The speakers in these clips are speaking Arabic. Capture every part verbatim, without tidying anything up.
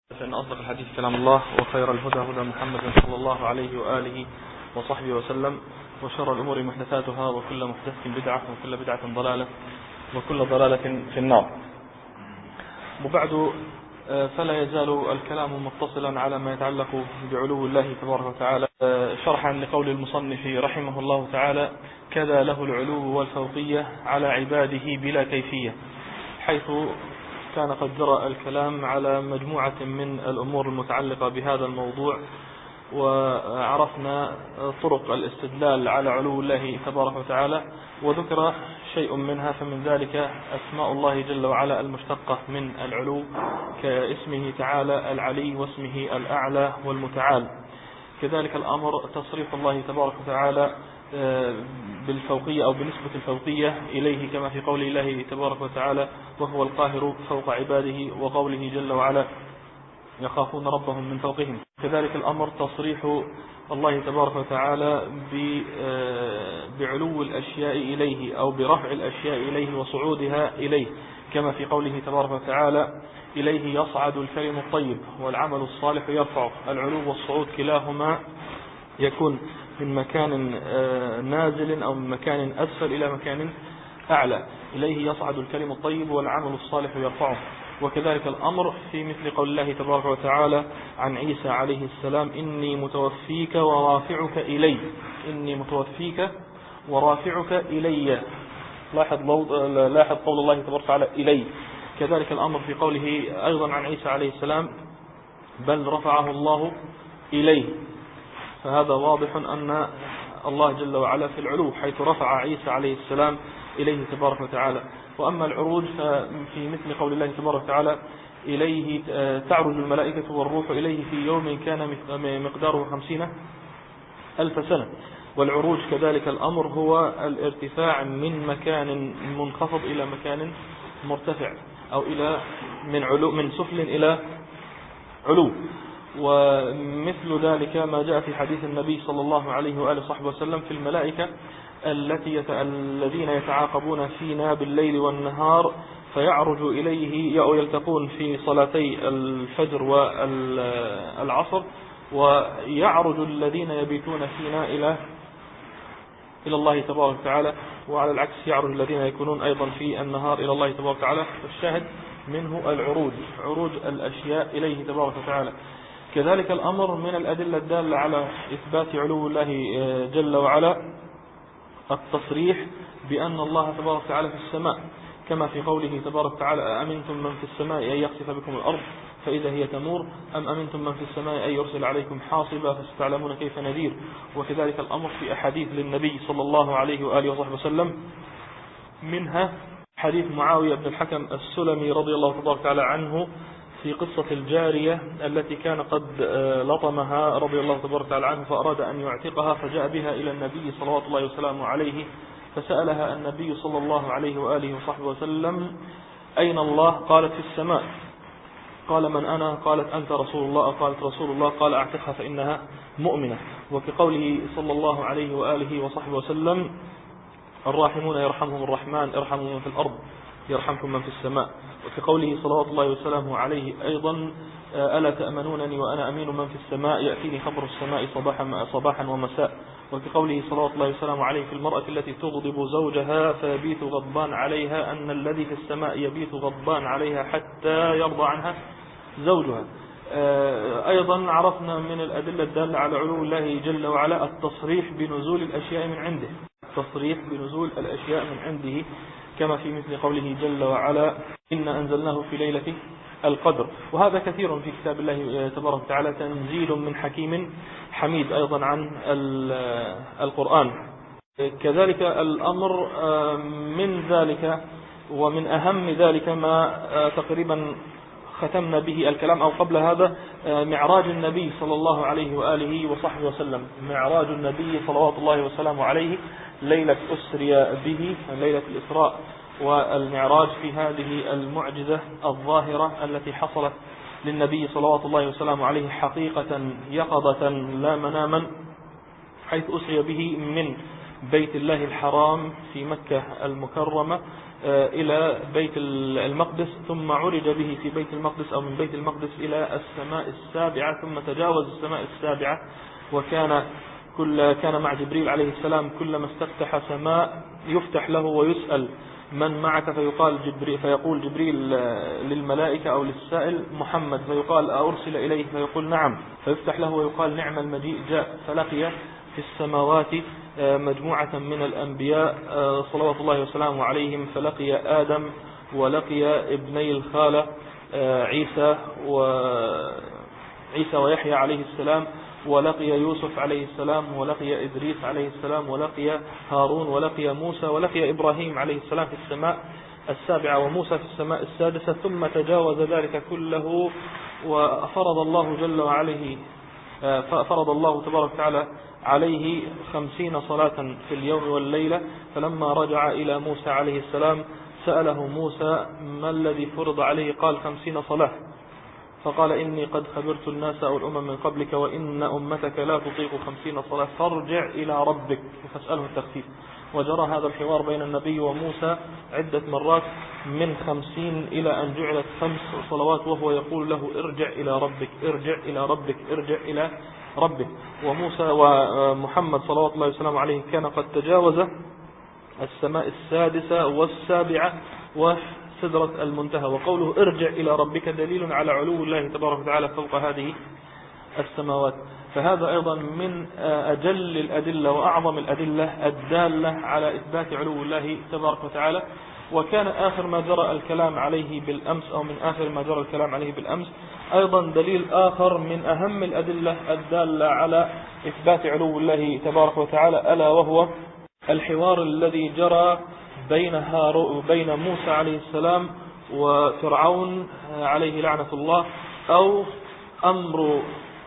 فإن أصدق الحديث كلام الله، وخير الهدى هدى محمد صلى الله عليه وآله وصحبه وسلم، وشر الأمور محدثاتها، وكل محدثة بدعة، وكل بدعة ضلالة، وكل ضلالة في النار. وبعد، فلا يزال الكلام متصلا على ما يتعلق بعلو الله تبارك وتعالى، شرحا لقول المصنف رحمه الله تعالى: كذا له العلو والفوقية على عباده بلا كيفية، حيث كان قد جرى الكلام على مجموعة من الأمور المتعلقة بهذا الموضوع، وعرفنا طرق الاستدلال على علو الله تبارك وتعالى، وذكر شيء منها، فمن ذلك أسماء الله جل وعلا المشتقة من العلو، كاسمه تعالى العلي واسمه الأعلى والمتعال. كذلك الأمر تصريف الله تبارك وتعالى بالفوقية أو بنسبة الفوقية إليه، كما في قول الله تبارك وتعالى: وهو القاهر فوق عباده، وقوله جل وعلا: يخافون ربهم من فوقهم. كذلك الأمر تصريح الله تبارك وتعالى بعلو الأشياء إليه، أو برفع الأشياء إليه وصعودها إليه، كما في قوله تبارك وتعالى: إليه يصعد الكلم الطيب والعمل الصالح يرفعه. العلو والصعود كلاهما يكون من مكان نازل أو من مكان أسفل إلى مكان أعلى. إليه يصعد الكلم الطيب والعمل الصالح يرفعه. وكذلك الأمر في مثل قول الله تبارك وتعالى عن عيسى عليه السلام: إني متوفيك ورافعك إلي. إني متوفيك ورافعك إلي. لاحظ لاحظ قول الله تبارك وتعالى إلي. كذلك الأمر في قوله أيضا عن عيسى عليه السلام: بل رفعه الله إليه. فهذا واضح أن الله جل وعلا في العلو، حيث رفع عيسى عليه السلام إليه تبارك وتعالى. وأما العروج ففي مثل قول الله تبارك وتعالى: إليه تعرج الملائكة والروح إليه في يوم كان مقداره خمسين ألف سنة. والعروج كذلك الأمر هو الارتفاع من مكان منخفض إلى مكان مرتفع، أو إلى من علو من سفل إلى علو. ومثل ذلك ما جاء في حديث النبي صلى الله عليه وآله وصحبه وسلم في الملائكة التي يت... الذين يتعاقبون فينا بالليل والنهار، فيعرج إليه أو يلتقون في صلاتي الفجر والعصر، ويعرج الذين يبيتون فينا إلى إلى الله تبارك وتعالى، وعلى العكس يعرج الذين يكونون أيضا في النهار إلى الله تبارك وتعالى. الشاهد منه العروج، عروج الأشياء إليه تبارك وتعالى. كذلك الأمر من الأدلة الدالة على إثبات علو الله جل وعلا التصريح بأن الله تبارك وتعالى في السماء، كما في قوله تبارك وتعالى: أأمنتم من في السماء أن يخسف بكم الأرض فإذا هي تمور، أم أمنتم من في السماء أن يرسل عليكم حاصبا فستعلمون كيف نذير. وكذلك الأمر في أحاديث للنبي صلى الله عليه وآله وصحبه وسلم، منها حديث معاوية بن الحكم السلمي رضي الله تبارك وتعالى عنه في قصة الجارية التي كان قد لطمها رضي الله تبارك وتعالى عنه، فأراد أن يعتقها، فجاء بها إلى النبي صلى الله عليه وسلم عليه، فسألها النبي صلى الله عليه وآله وصحبه وسلم: أين الله؟ قالت: في السماء. قال: من أنا؟ قالت: أنت رسول الله. قالت: رسول الله. قال: أعتقها فإنها مؤمنة. وكقوله صلى الله عليه وآله وصحبه وسلم: الراحمون يرحمهم الرحمن ارحموا من في الأرض يرحمكم من في السماء. وفي قوله صلوات الله وسلامه عليه أيضا: ألا تأمنونني وأنا أمين من في السماء يأتيني خبر السماء صباحا, صباحا ومساء. وفي قوله صلوات الله وسلامه عليه في المرأة التي تغضب زوجها فيبيت غضبان عليها أن الذي في السماء يبيت غضبان عليها حتى يرضى عنها زوجها. أيضا عرفنا من الأدلة الدالة على علو الله جل وعلا التصريح بنزول الأشياء من عنده، التصريح بنزول الأشياء من عنده، كما في مثل قوله جل وعلا: إن أنزلناه في ليلة القدر. وهذا كثير في كتاب الله تبارك وتعالى، تنزيل من حكيم حميد، أيضا عن القرآن. كذلك الأمر من ذلك ومن أهم ذلك ما تقريبا ختمنا به الكلام أو قبل هذا، معراج النبي صلى الله عليه وآله وصحبه وسلم. معراج النبي صلوات الله وسلامه عليه، ليلة أسري به، ليلة الإسراء والمعراج، في هذه المعجزة الظاهرة التي حصلت للنبي صلوات الله وسلامه عليه حقيقة يقظة لا مناما، حيث أسري به من بيت الله الحرام في مكة المكرمة إلى بيت المقدس، ثم عرج به في بيت المقدس أو من بيت المقدس إلى السماء السابعة، ثم تجاوز السماء السابعة، وكان كل كان مع جبريل عليه السلام كلما استفتح سماء يفتح له ويسأل من معك، فيقال جبريل فيقول جبريل للملائكة أو للسائل محمد، فيقال أرسل إليه، فيقول نعم، فيفتح له ويقال نعم المجيء جاء. فلقي في السماوات مجموعة من الأنبياء صلوات الله وسلامه عليهم، فلقي آدم ولقي ابني الخالة عيسى وعيسى ويحيى عليه السلام، ولقي يوسف عليه السلام، ولقي إدريس عليه السلام، ولقي هارون، ولقي موسى، ولقي إبراهيم عليه السلام في السماء السابعة، وموسى في السماء السادسة. ثم تجاوز ذلك كله وفرض الله جل وعلا فرض الله تبارك وتعالى عليه خمسين صلاة في اليوم والليلة. فلما رجع إلى موسى عليه السلام سأله موسى ما الذي فرض عليه؟ قال خمسين صلاة. فقال إني قد خبرت الناس أو الأمم من قبلك وإن أمتك لا تطيق خمسين صلاة فارجع إلى ربك فاسأله التخفيف. وجرى هذا الحوار بين النبي وموسى عدة مرات من خمسين إلى أن جعلت خمس صلوات، وهو يقول له ارجع إلى ربك ارجع إلى ربك ارجع إلى ربك. وموسى ومحمد صلوات الله وسلامه عليه كان قد تجاوز السماء السادسة والسابعة وسدرة المنتهى. وقوله ارجع إلى ربك دليل على علو الله تبارك وتعالى فوق هذه السماوات. فهذا أيضا من أجل الأدلة وأعظم الأدلة الدالة على إثبات علو الله تبارك وتعالى. وكان آخر ما جرى الكلام عليه بالأمس أو من آخر ما جرى الكلام عليه بالأمس أيضا دليل آخر من أهم الأدلة الدالة على إثبات علو الله تبارك وتعالى، ألا وهو الحوار الذي جرى بين هارو بين موسى عليه السلام وفرعون عليه لعنة الله، أو أمر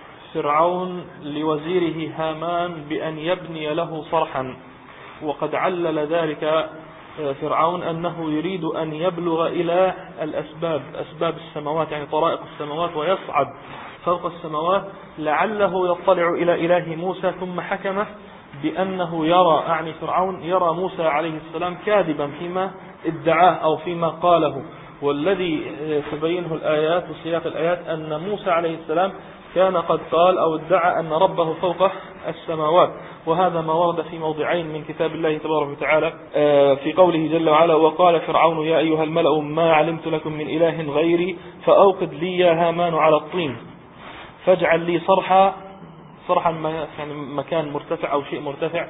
فرعون لوزيره هامان بأن يبني له صرحا. وقد علل ذلك فرعون أنه يريد أن يبلغ إلى الأسباب أسباب السماوات، يعني طرائق السماوات، ويصعد فوق السماوات لعله يطلع إلى إله موسى. ثم حكم بأنه يرى أعني فرعون يرى موسى عليه السلام كاذبا فيما ادعاه أو فيما قاله. والذي تبينه الآيات وسياق الآيات أن موسى عليه السلام كان قد قال أو ادعى أن ربه فوق السماوات. وهذا ما ورد في موضعين من كتاب الله تبارك وتعالى في قوله جل وعلا وقال فرعون يا أيها الملأ ما علمت لكم من إله غيري فأوقد لي يا هامان على الطين فاجعل لي صرحا صرحا يعني مكان مرتفع أو شيء مرتفع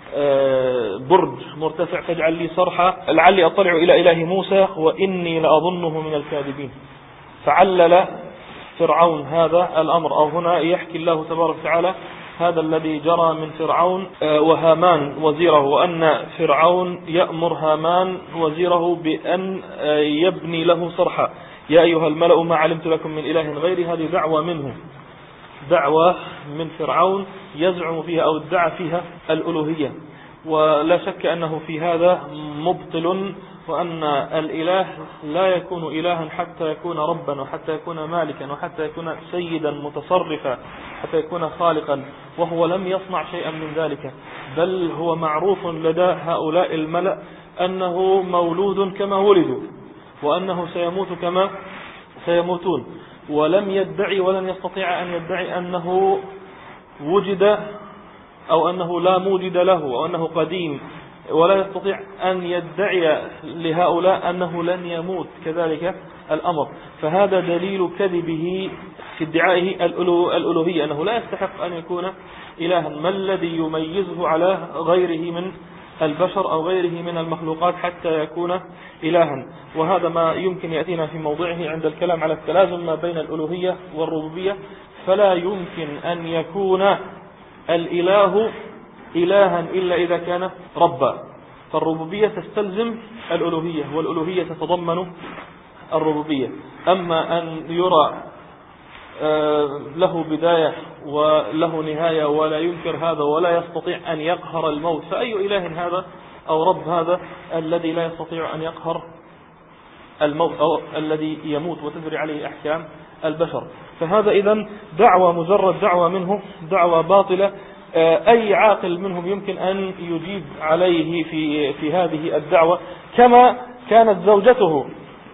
برج مرتفع فاجعل لي صرحا لعلي أطلع إلى إله موسى وإني لأظنه من الكاذبين. فعلل فرعون هذا الأمر، أو هنا يحكي الله تبارك وتعالى هذا الذي جرى من فرعون وهامان وزيره، وأن فرعون يأمر هامان وزيره بأن يبني له صرحا. يا أيها الملأ ما علمت لكم من إله غيري، هذه دعوة منه، دعوة من فرعون يزعم فيها أو ادعى فيها الألوهية. ولا شك أنه في هذا مبطل، وأن الإله لا يكون إلها حتى يكون ربا وحتى يكون مالكا وحتى يكون سيدا متصرفا حتى يكون خالقا، وهو لم يصنع شيئا من ذلك، بل هو معروف لدى هؤلاء الملأ أنه مولود كما ولدوا وأنه سيموت كما سيموتون. ولم يدعي ولن يستطيع أن يدعي أنه وجد أو أنه لا موجد له أو أنه قديم، ولا يستطيع أن يدعي لهؤلاء أنه لن يموت كذلك الأمر. فهذا دليل كذبه في ادعائه الألوهية، أنه لا يستحق أن يكون إلها. ما الذي يميزه على غيره من البشر أو غيره من المخلوقات حتى يكون إلها؟ وهذا ما يمكن يأتينا في موضعه عند الكلام على التلازم ما بين الألوهية والربوبية. فلا يمكن أن يكون الإله إلها إلا إذا كان ربا، فالربوبية تستلزم الألوهية والألوهية تتضمن الربوبية. أما أن يرى له بداية وله نهاية ولا ينكر هذا ولا يستطيع أن يقهر الموت، فأي إله هذا أو رب هذا الذي لا يستطيع أن يقهر الموت أو الذي يموت وتجري عليه أحكام البشر؟ فهذا إذن دعوة مجرد دعوة منه، دعوة باطلة. أي عاقل منهم يمكن أن يجيب عليه في في هذه الدعوة، كما كانت زوجته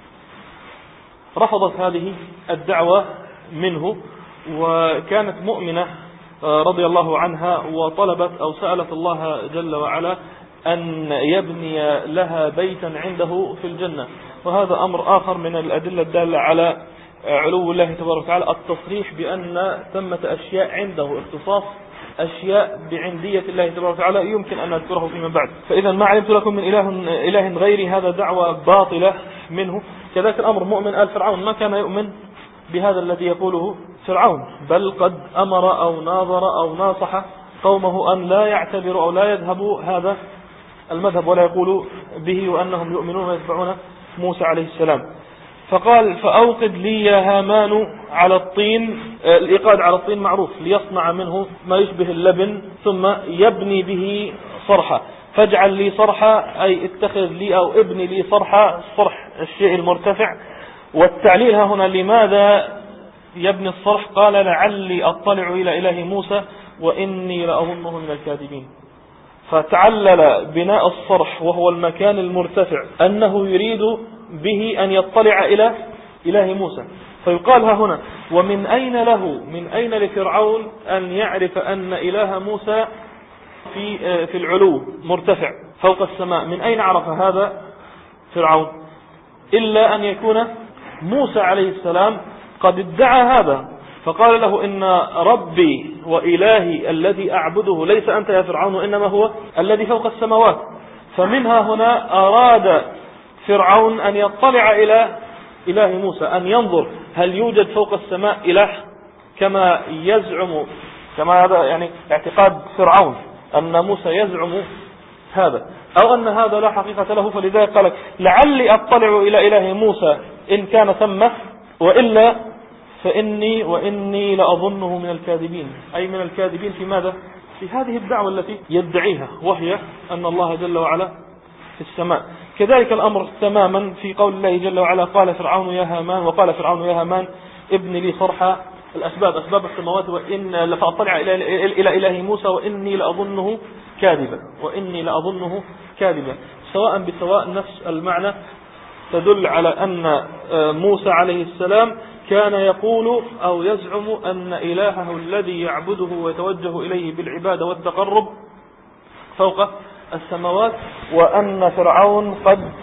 رفضت هذه الدعوة منه، وكانت مؤمنة رضي الله عنها، وطلبت أو سألت الله جل وعلا أن يبني لها بيتا عنده في الجنة. وهذا أمر آخر من الأدلة الدالة على علو الله تبارك وتعالى، التصريح بأن ثمة أشياء عنده، اختصاص أشياء بعندية الله تبارك وتعالى يمكن أن نذكره فيما بعد. فإذا ما علمت لكم من إله, إله غيري، هذا دعوة باطلة منه. كذلك الأمر مؤمن آل فرعون ما كان يؤمن بهذا الذي يقوله فرعون، بل قد أمر أو ناظر أو ناصح قومه أن لا يعتبروا أو لا يذهبوا هذا المذهب ولا يقولوا به، وأنهم يؤمنون ويتبعون موسى عليه السلام. فقال فأوقد لي يا هامان على الطين، الإيقاد على الطين معروف، ليصنع منه ما يشبه اللبن ثم يبني به صرحة، فاجعل لي صرحة أي اتخذ لي أو ابني لي صرحة، صرح الشيء المرتفع. والتعليل ها هنا لماذا يبني الصرح؟ قال لعلي أطلع إلى إله موسى وإني لأظنه من الكاذبين. فتعلل بناء الصرح وهو المكان المرتفع أنه يريد به أن يطلع إلى إله موسى. فيقال ها هنا ومن أين له من أين لفرعون أن يعرف أن إله موسى في في العلو مرتفع فوق السماء؟ من أين عرف هذا فرعون؟ إلا أن يكون موسى عليه السلام قد ادعى هذا، فقال له إن ربي وإلهي الذي أعبده ليس أنت يا فرعون وإنما هو الذي فوق السماوات. فمنها هنا أراد فرعون أن يطلع إلى إله موسى، أن ينظر هل يوجد فوق السماء إله كما يزعم، كما هذا يعني اعتقاد فرعون أن موسى يزعم هذا، أو أن هذا لا حقيقة له. فلذلك قال لعلي أطلع إلى إله موسى إن كان ثم، وإلا فإني وإني لأظنه من الكاذبين، أي من الكاذبين في ماذا؟ في هذه الدعوة التي يدعيها، وهي أن الله جل وعلا في السماء. كذلك الأمر تماما في قول الله جل وعلا قال فرعون يا هامان، وقال فرعون يا هامان ابن لي صرحا، الأسباب أسباب السماوات، وإن فأطلع إلى إلى إله موسى وإني لأظنه كاذبا، وإني لأظنه كاذبا، سواء بسواء نفس المعنى، تدل على أن موسى عليه السلام كان يقول أو يزعم أن إلهه الذي يعبده ويتوجه إليه بالعبادة والتقرب فوق السماوات، وأن فرعون قد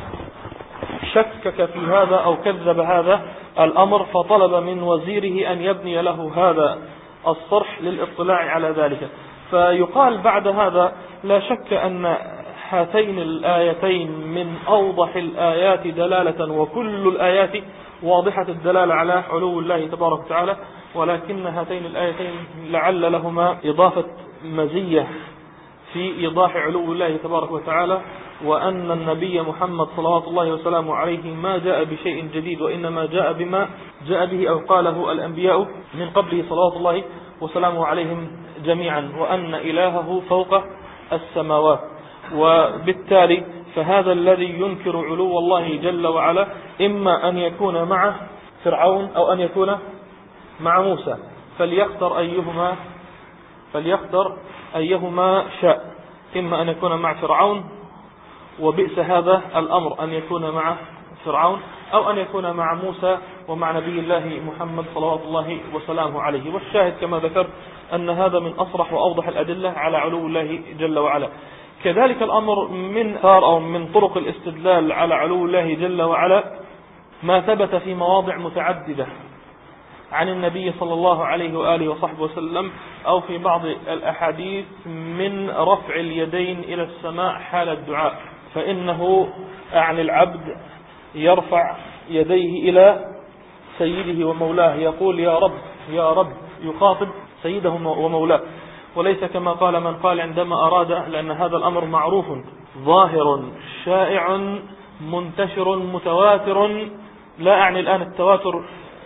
شكك في هذا أو كذب هذا الأمر، فطلب من وزيره أن يبني له هذا الصرح للاطلاع على ذلك. فيقال بعد هذا لا شك أن هاتين الآيتين من أوضح الآيات دلالة، وكل الآيات واضحة الدلالة على علو الله تبارك وتعالى، ولكن هاتين الآيتين لعل لهما إضافة مزية في إيضاح علو الله تبارك وتعالى، وأن النبي محمد صلوات الله وسلامه عليه ما جاء بشيء جديد، وإنما جاء بما جاء به أو قاله الأنبياء من قبله صلوات الله وسلامه عليهم جميعا، وأن إلهه فوق السماوات. وبالتالي فهذا الذي ينكر علو الله جل وعلا إما أن يكون مع فرعون أو أن يكون مع موسى، فليختر أيهما فليختر أيهما شاء، إما أن يكون مع فرعون وبئس هذا الأمر أن يكون مع فرعون، أو أن يكون مع موسى ومع نبي الله محمد صلوات الله وسلامه عليه. والشاهد كما ذكرت أن هذا من أصرح وأوضح الأدلة على علو الله جل وعلا. كذلك الأمر من ثار أو من طرق الاستدلال على علو الله جل وعلا ما ثبت في مواضع متعددة عن النبي صلى الله عليه وآله وصحبه وسلم، أو في بعض الأحاديث من رفع اليدين إلى السماء حال الدعاء، فإنه عن العبد يرفع يديه إلى سيده ومولاه، يقول يا رب يا رب، يخاطب سيده ومولاه، وليس كما قال من قال عندما أراد، لأن هذا الأمر معروف ظاهر شائع منتشر متواتر. لا أعني الآن التواتر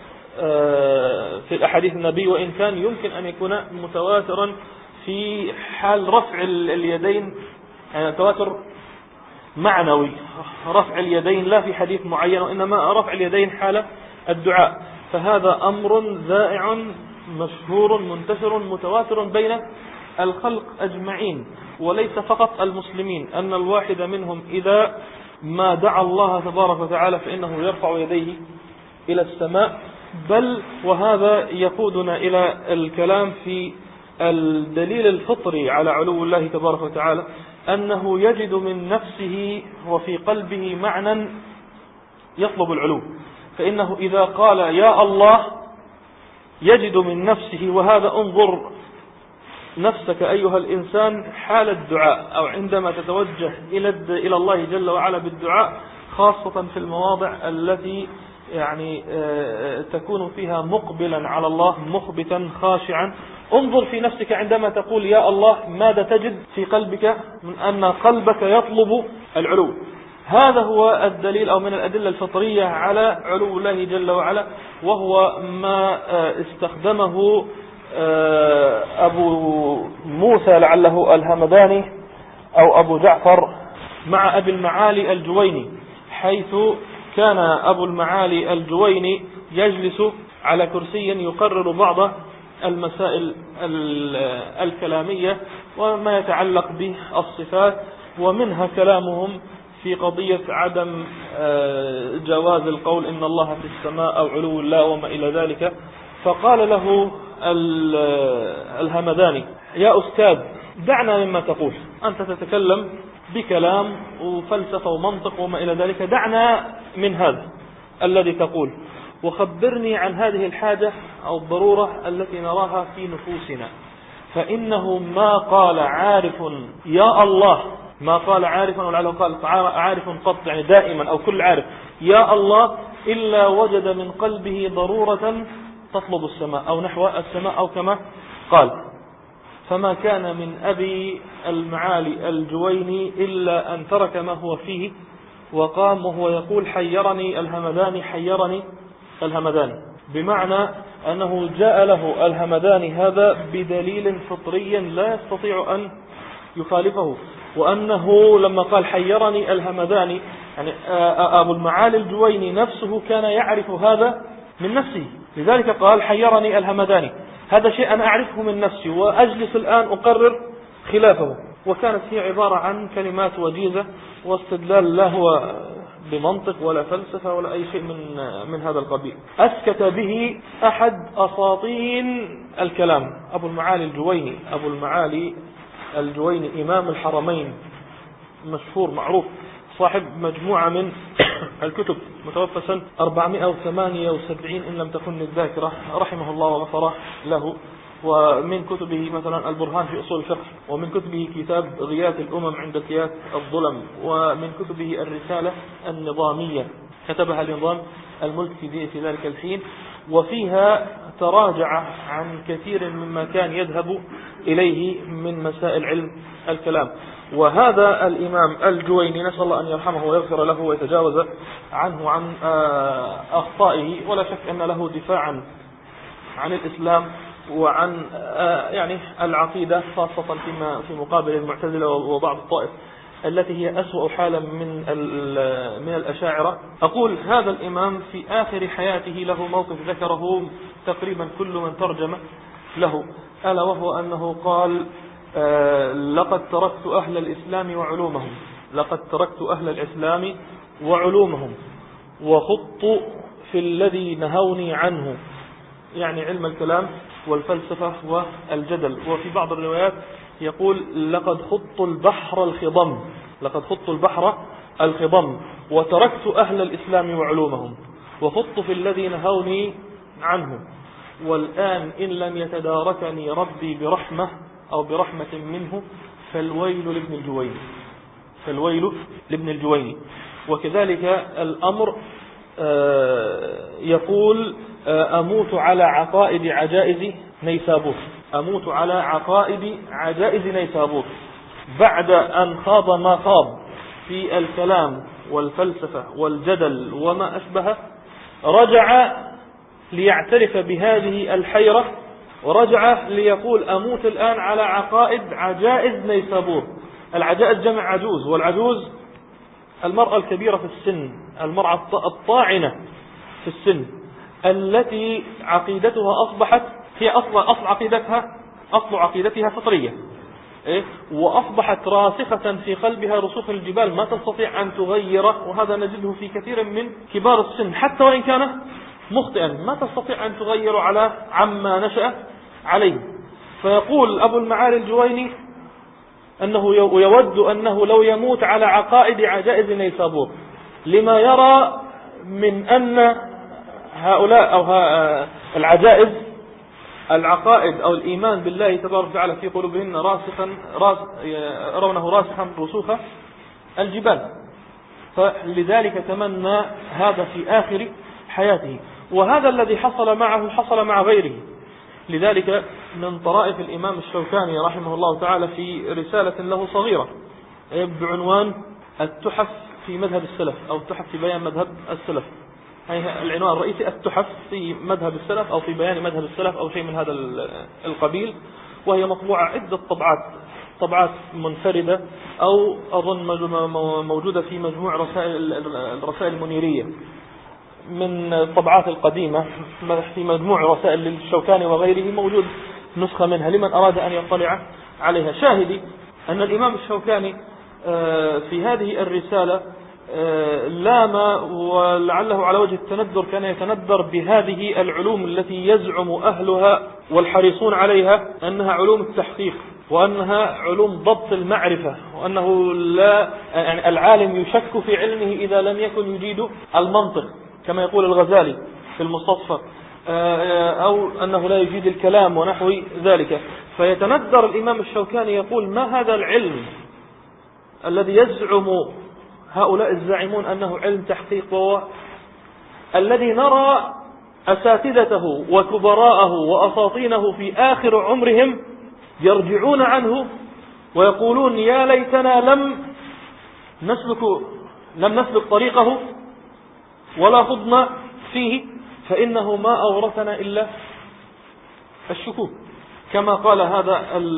في الأحاديث النبي، وإن كان يمكن أن يكون متواترا في حال رفع اليدين، يعني تواتر معنوي، رفع اليدين لا في حديث معين، وإنما رفع اليدين حال الدعاء. فهذا أمر ذائع مشهور منتشر متواتر بين الخلق أجمعين، وليس فقط المسلمين، أن الواحد منهم إذا ما دعا الله تبارك وتعالى فإنه يرفع يديه إلى السماء. بل وهذا يقودنا إلى الكلام في الدليل الفطري على علو الله تبارك وتعالى، أنه يجد من نفسه وفي قلبه معنى يطلب العلو، فإنه إذا قال يا الله يجد من نفسه، وهذا انظر نفسك أيها الإنسان حال الدعاء أو عندما تتوجه إلى الله جل وعلا بالدعاء، خاصة في المواضع التي يعني تكون فيها مقبلا على الله مخبتا خاشعا. انظر في نفسك عندما تقول يا الله ماذا تجد في قلبك؟ من أن قلبك يطلب العلو. هذا هو الدليل أو من الأدلة الفطرية على علو الله جل وعلا، وهو ما استخدمه أبو موسى لعله الهمداني أو أبو جعفر مع أبي المعالي الجويني، حيث كان أبو المعالي الجويني يجلس على كرسي يقرر بعض المسائل الكلامية وما يتعلق بالصفات، ومنها كلامهم في قضية عدم جواز القول إن الله في السماء أو علو الله وما إلى ذلك. فقال له الهمداني يا أستاذ دعنا مما تقول، أنت تتكلم بكلام وفلسفة ومنطق وما إلى ذلك، دعنا من هذا الذي تقول وخبرني عن هذه الحاجة أو الضرورة التي نراها في نفوسنا. فإنه ما قال عارف يا الله، ما قال عارف ولعله قال عارف قط، يعني دائما أو كل عارف يا الله، إلا وجد من قلبه ضرورة تطلب السماء أو نحو السماء أو كما قال. فما كان من أبي المعالي الجويني إلا أن ترك ما هو فيه وقام وهو يقول حيرني الهمداني حيرني الهمداني، بمعنى أنه جاء له الهمداني هذا بدليل فطري لا يستطيع أن يخالفه، وأنه لما قال حيرني الهمداني يعني أبو المعالي الجويني نفسه كان يعرف هذا من نفسه، لذلك قال حيرني الهمداني، هذا شيء أنا أعرفه من نفسي وأجلس الآن أقرر خلافه. وكانت هي عبارة عن كلمات وجيزة واستدلال لا هو بمنطق ولا فلسفة ولا أي شيء من من هذا القبيل. أسكت به أحد أساطين الكلام أبو المعالي الجويني. أبو المعالي الجويني إمام الحرمين مشهور معروف، صاحب مجموعة من الكتب، متوفى سنة أربعمائة وثمانية وسبعين إن لم تكن الذاكرة، رحمه الله وغفر له. ومن كتبه مثلا البرهان في أصول الفقه، ومن كتبه كتاب غياث الأمم عند قياس الظلم، ومن كتبه الرسالة النظامية كتبها لنظام الملك في ذلك الحين، وفيها تراجع عن كثير مما كان يذهب إليه من مسائل علم الكلام. وهذا الإمام الجويني نسأل الله أن يرحمه ويغفر له ويتجاوز عنه عن أخطائه، ولا شك أن له دفاعا عن الإسلام وعن يعني العقيدة، خاصة فيما في مقابل المعتزلة وبعض الطائف التي هي أسوأ حالا من من الأشاعرة. أقول هذا الإمام في آخر حياته له موقف ذكره تقريبا كل من ترجم له، ألا وهو أنه قال لقد تركت أهل الإسلام وعلومهم، لقد تركت أهل الإسلام وعلومهم وخضت في الذي نهوني عنه، يعني علم الكلام والفلسفة والجدل. وفي بعض الروايات يقول لقد خضت البحر الخضم، لقد خضت البحر الخضم وتركت أهل الإسلام وعلومهم وخضت في الذي نهوني عنه، والآن إن لم يتداركني ربي برحمة أو برحمة منه فالويل لابن الجويني، فالويل لابن الجويني. وكذلك الأمر يقول أموت على عقائد عجائز نيسابور، أموت على عقائد عجائز نيسابور، بعد أن خاض ما خاض في الكلام والفلسفة والجدل وما أشبه، رجع ليعترف بهذه الحيرة، ورجع ليقول أموت الآن على عقائد عجائز نيسابور. العجائز جمع عجوز، والعجوز المرأة الكبيرة في السن، المرأة الطاعنة في السن، التي عقيدتها أصبحت هي أصل أصل عقيدتها أصل عقيدتها فطرية، إيه؟ وأصبحت راسخة في قلبها رسوخ الجبال ما تستطيع أن تغيره، وهذا نجده في كثير من كبار السن حتى وإن كان مخطئا ما تستطيع أن تغيره على عما نشأ عليه. فيقول أبو المعالي الجويني أنه يود أنه لو يموت على عقائد عجائز نيسابور، لما يرى من أن هؤلاء أو العجائز العقائد أو الإيمان بالله تبارك وتعالى في قلوبهن راسخا راس يرونه راسخا رسوخ الجبال، فلذلك تمنى هذا في آخر حياته. وهذا الذي حصل معه حصل مع غيره. لذلك من طرائف الإمام الشوكاني رحمه الله تعالى في رسالة له صغيرة بعنوان التحف في مذهب السلف أو التحف في بيان مذهب السلف، هي العنوان الرئيسي التحف في مذهب السلف أو في بيان مذهب السلف أو شيء من هذا القبيل، وهي مطبوعة عدة طبعات طبعات منفردة أو أظن موجودة في مجموع رسائل الرسائل المنيرية من الطبعات القديمة، في مجموع رسائل للشوكاني وغيره موجود نسخة منها لمن أراد أن يطلع عليها. شاهدي أن الإمام الشوكاني في هذه الرسالة لام ولعله على وجه التندر كان يتندر بهذه العلوم التي يزعم أهلها والحريصون عليها أنها علوم التحقيق وأنها علوم ضبط المعرفة، وأنه لا يعني العالم يشك في علمه إذا لم يكن يجيد المنطق كما يقول الغزالي في المستصفى، أو أنه لا يجيد الكلام ونحو ذلك. فيتندر الإمام الشوكاني يقول ما هذا العلم الذي يزعم هؤلاء الزاعمون أنه علم تحقيق، وهو الذي نرى أساتذته وكبراءه وأساطينه في آخر عمرهم يرجعون عنه ويقولون يا ليتنا لم نسلك لم نسلك طريقه ولا خضنا فيه، فإنه ما أورثنا إلا الشكوك. كما قال هذا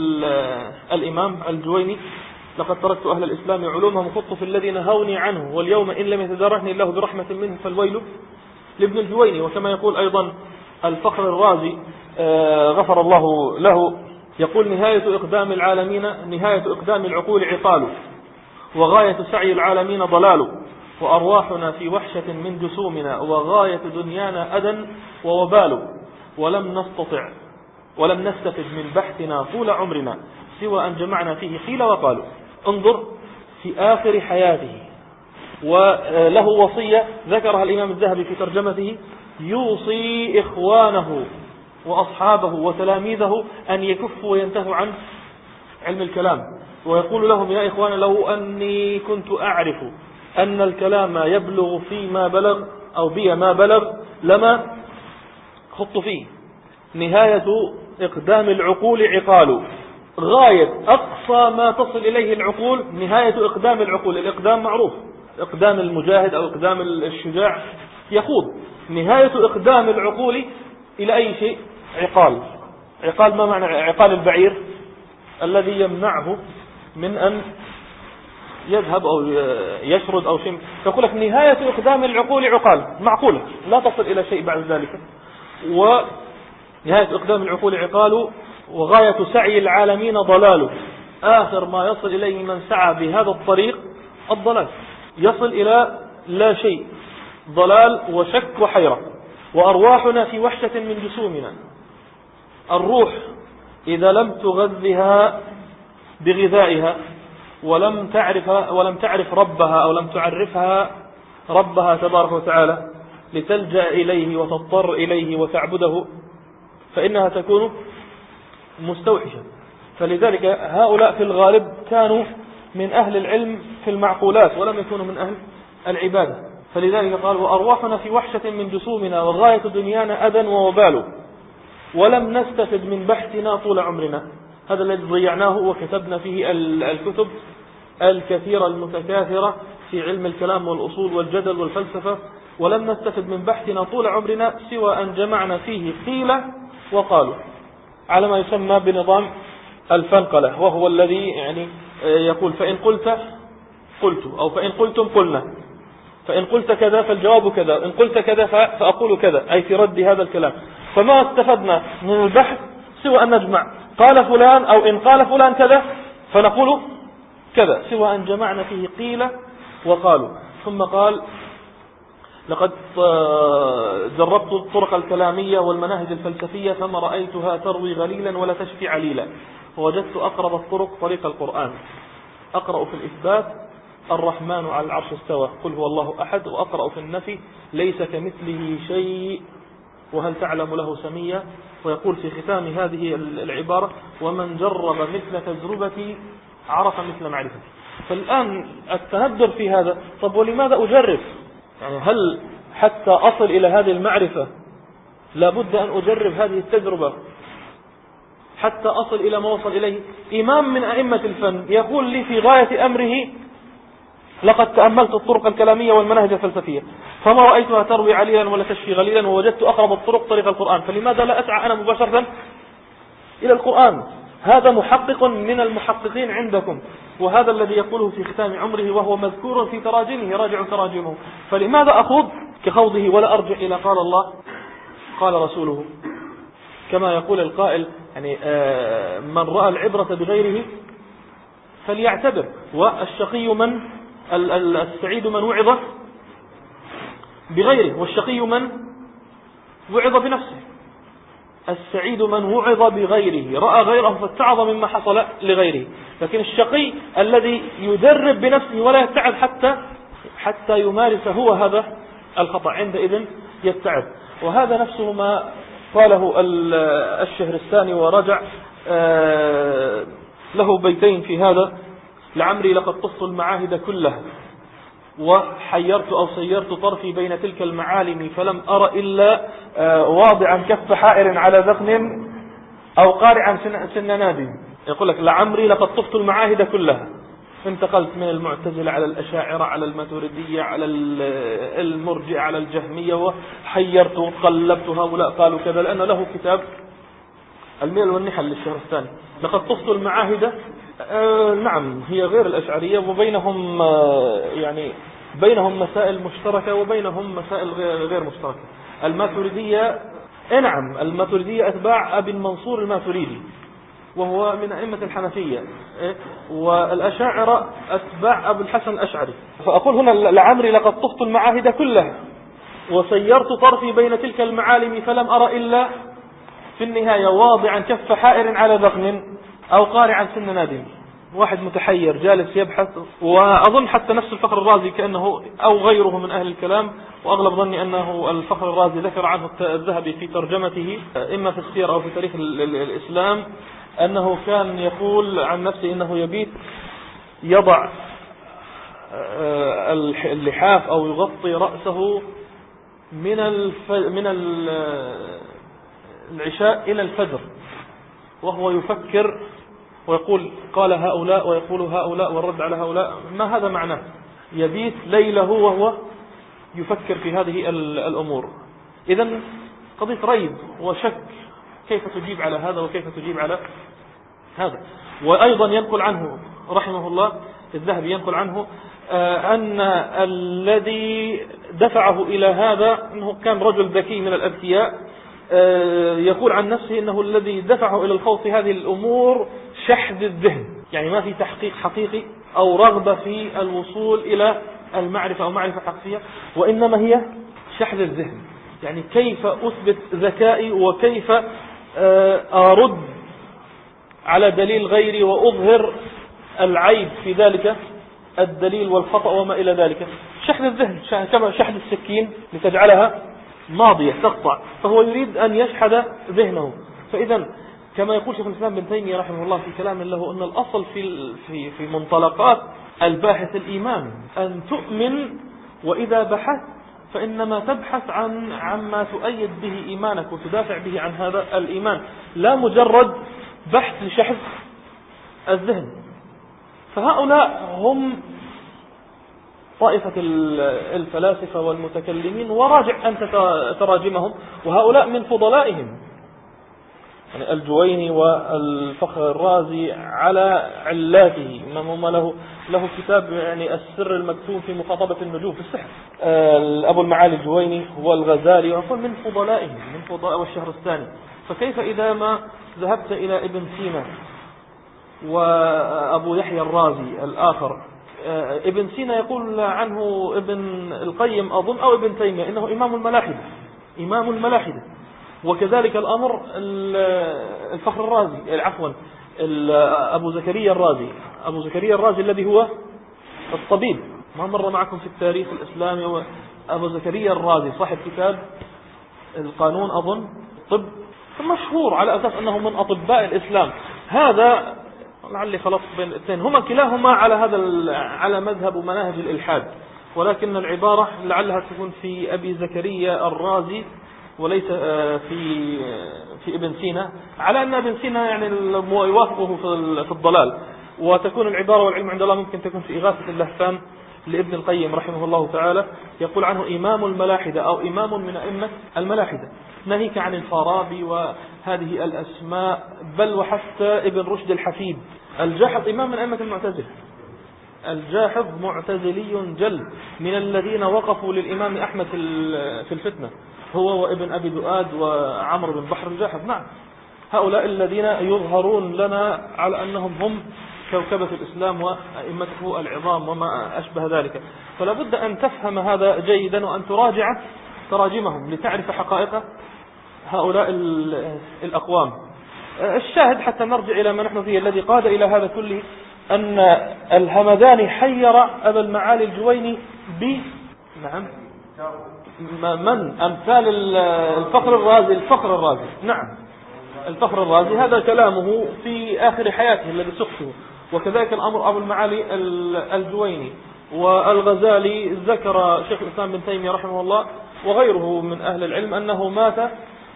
الإمام الجويني لقد تركت أهل الإسلام علومهم خط في الذين هوني عنه، واليوم إن لم يتداركني الله برحمة منه فالويل لابن الجويني. وكما يقول أيضا الفخر الرازي غفر الله له، يقول نهاية إقدام العالمين نهاية إقدام العقول عقال، وغاية سعي العالمين ضلال، وأرواحنا في وحشة من جسومنا، وغاية دنيانا أذى ووبال، ولم نستطع ولم نستفد من بحثنا طول عمرنا سوى أن جمعنا فيه قيل وقالوا. انظر في آخر حياته وله وصية ذكرها الإمام الذهبي في ترجمته، يوصي إخوانه وأصحابه وتلاميذه أن يكفوا وينتهوا عن علم الكلام، ويقول لهم يا إخوان لو أني كنت أعرف أن الكلام يبلغ فيما بلغ أو بي ما بلغ لما خط فيه. نهاية إقدام العقول عقال، غاية أقصى ما تصل إليه العقول نهاية إقدام العقول. الإقدام معروف، إقدام المجاهد أو إقدام الشجاع يخوض. نهاية إقدام العقول إلى أي شيء؟ عقال. عقال ما معنى عقال؟ البعير الذي يمنعه من أن يذهب أو يشرد أو شيء. يقول لك نهاية إقدام العقول عقال، معقولة لا تصل إلى شيء بعد ذلك. ونهاية إقدام العقول عقال، وغاية سعي العالمين ضلال، آخر ما يصل إليه من سعى بهذا الطريق الضلال، يصل إلى لا شيء، ضلال وشك وحيرة. وأرواحنا في وحشة من جسومنا، الروح إذا لم تغذها بغذائها ولم تعرف ولم تعرف ربها أو لم تعرفها ربها تبارك وتعالى لتلجأ إليه وتضطر إليه وتعبده، فإنها تكون مستوحشة. فلذلك هؤلاء في الغالب كانوا من أهل العلم في المعقولات ولم يكونوا من أهل العبادة. فلذلك قال وأرواحنا في وحشة من جسومنا، وغاية دنيانا أذى ووبال، ولم نستفد من بحثنا طول عمرنا. هذا الذي ضيعناه وكتبنا فيه الكتب الكثيرة المتكاثرة في علم الكلام والأصول والجدل والفلسفة، ولم نستفد من بحثنا طول عمرنا سوى أن جمعنا فيه قيل وقالوا، على ما يسمى بنظام الفنقلة، وهو الذي يعني يقول فإن قلت قلت، أو فإن قلتم قلنا، فإن قلت كذا فالجواب كذا، إن قلت كذا فأقول كذا، أي في رد هذا الكلام. فما استفدنا من البحث سوى أن نجمع قال فلان أو إن قال فلان كذا فنقول كذا، سوى أن جمعنا فيه قيل وقالوا. ثم قال: لقد جربت الطرق الكلامية والمناهج الفلسفية فما رأيتها تروي غليلا ولا تشفي عليلا، ووجدت أقرب الطرق طريق القرآن. أقرأ في الإثبات: الرحمن على العرش استوى، قل هو الله أحد. وأقرأ في النفي: ليس كمثله شيء، وهل تعلم له سميا. ويقول في ختام هذه العبارة: ومن جرب مثل تجربتي عرف مثل معرفتي. فالآن التندر في هذا، طب ولماذا أجرب؟ يعني هل حتى أصل إلى هذه المعرفة لابد أن أجرب هذه التجربة حتى أصل إلى ما وصل إليه؟ إمام من أئمة الفن يقول لي في غاية أمره: لقد تأملت الطرق الكلامية والمناهج الفلسفية فما رأيتها تروي عليلا ولا تشفي غليلا، ووجدت أقرب الطرق طريق القرآن، فلماذا لا أسعى أنا مباشرة إلى القرآن؟ هذا محقق من المحققين عندكم، وهذا الذي يقوله في ختام عمره وهو مذكور في تراجمه، راجع تراجمه. فلماذا أخوض كخوضه ولا أرجع إلى قال الله قال رسوله؟ كما يقول القائل يعني من رأى العبرة بغيره فليعتبر. والشقي من السعيد من وعظ بغيره، والشقي من وعظ بنفسه. السعيد من وعظ بغيره، رأى غيره فاتعظ مما حصل لغيره. لكن الشقي الذي يدرب بنفسه ولا يتعب حتى حتى يمارس هو هذا الخطأ، عندئذ يتعب. وهذا نفسه ما قاله الشهرستاني، ورجع له بيتين في هذا: لعمري لقد طفت المعاهد كلها وحيرت أو سيرت طرفي بين تلك المعالم فلم أر إلا واضعا كف حائر على ذقن أو قارعا سن نادم. يقول لك: لعمري لقد طفت المعاهد كلها، انتقلت من المعتزلة على الأشاعرة على الماتريدية على المرجئة على الجهمية، وحيرت وقلبت هؤلاء قالوا كذا، لأن له كتاب الميل والنحل للشهرستاني. لقد طفت المعاهد، آه نعم هي غير الأشعرية، وبينهم آه يعني بينهم مسائل مشتركة وبينهم مسائل غير مشتركة. الماتريدية نعم الماتريدية أتباع أبي المنصور الماتريدي وهو من أئمة الحنفية، والأشاعرة أتباع أبو الحسن الأشعري. فأقول هنا: لعمري لقد طفت المعاهد كلها وسيرت طرفي بين تلك المعالم فلم أر إلا في النهاية واضعا كف حائر على ذقن أو قارعا سن نادم. واحد متحير جالس يبحث، وأظن حتى نفس الفخر الرازي كأنه أو غيره من أهل الكلام، وأغلب ظني أنه الفخر الرازي ذكر عنه الذهبي في ترجمته إما في السير أو في تاريخ الإسلام أنه كان يقول عن نفسه إنه يبيت يضع اللحاف أو يغطي رأسه من الف... من العشاء إلى الفجر وهو يفكر ويقول قال هؤلاء ويقول هؤلاء والرد على هؤلاء. ما هذا معناه؟ يبيت ليله وهو يفكر في هذه الأمور. إذن قضية ريب وشك، كيف تجيب على هذا وكيف تجيب على هذا. وأيضا ينقل عنه رحمه الله الذهبي ينقل عنه أن الذي دفعه إلى هذا أنه كان رجل ذكي من الأذكياء، يقول عن نفسه أنه الذي دفعه إلى الخوض في هذه الأمور شحذ الذهن، يعني ما في تحقيق حقيقي أو رغبة في الوصول إلى المعرفة أو معرفة حقيقية، وإنما هي شحذ الذهن. يعني كيف أثبت ذكائي وكيف أرد على دليل غيري وأظهر العيب في ذلك الدليل والخطأ وما إلى ذلك. شحذ الذهن كما شحذ السكين لتجعلها ماضية تقطع، فهو يريد أن يشحذ ذهنه. فإذا كما يقول شيخ الإسلام بن تيمية رحمه الله في كلام له أن الأصل في في في منطلقات الباحث الإيمان أن تؤمن، وإذا بحثت فإنما تبحث عن عما تؤيد به إيمانك وتدافع به عن هذا الإيمان، لا مجرد بحث لشحذ الذهن. فهؤلاء هم طائفة الفلاسفة والمتكلمين، وراجع أنت تراجمهم، وهؤلاء من فضلائهم يعني الجويني والفخر الرازي على علاته. ما له له كتاب يعني السر المكتوم في مخاطبة النجوم في السحر. أبو المعالي الجويني والغزالي ويقول من فضلائهم من فضلاء والشهرستاني. فكيف إذا ما ذهبت إلى ابن سينا وأبو يحيى الرازي الآخر. ابن سينا يقول عنه ابن القيم أظن أو ابن تيمية إنه إمام الملاحدة، إمام الملاحدة. وكذلك الأمر الفخر الرازي، عفوا أبو زكريا الرازي، أبو زكريا الرازي الذي هو الطبيب، ما مر معكم في التاريخ الإسلامي. أبو زكريا الرازي صاحب كتاب القانون أظن طب، مشهور على أساس أنه من أطباء الإسلام. هذا لعلي خلطت بين الاثنين، هما كلاهما على هذا على مذهب ومناهج الإلحاد، ولكن العبارة لعلها تكون في أبي زكريا الرازي وليس في في ابن سينا، على أن ابن سينا يعني يوافقه في الضلال، وتكون العبارة والعلم عند الله ممكن تكون في إغاثة اللهفان لابن القيم رحمه الله تعالى، يقول عنه إمام الملاحدة أو إمام من أئمة الملاحدة، ناهيك عن الفارابي وهذه الأسماء، بل وحتى ابن رشد الحفيد. الجاحظ إمام من أئمة المعتزلة، الجاحظ معتزلي جل من الذين وقفوا للإمام أحمد في الفتنة، هو وابن أبي دؤاد وعمر بن بحر الجاحظ. نعم، هؤلاء الذين يظهرون لنا على أنهم هم كوكبة الإسلام وأئمته العظام وما أشبه ذلك. فلا بد أن تفهم هذا جيدا وأن تراجع تراجمهم لتعرف حقائق هؤلاء الأقوام. الشاهد حتى نرجع إلى ما نحن فيه الذي قاد إلى هذا كله، أن الهمداني حير أبا المعالي الجويني ب نعم من أمثال الفخر الرازي الفخر الرازي نعم الفخر الرازي، هذا كلامه في آخر حياته الذي سقطه. وكذلك الأمر أبو المعالي الجويني والغزالي، ذكر شيخ الإسلام بن تيمية رحمه الله وغيره من أهل العلم أنه مات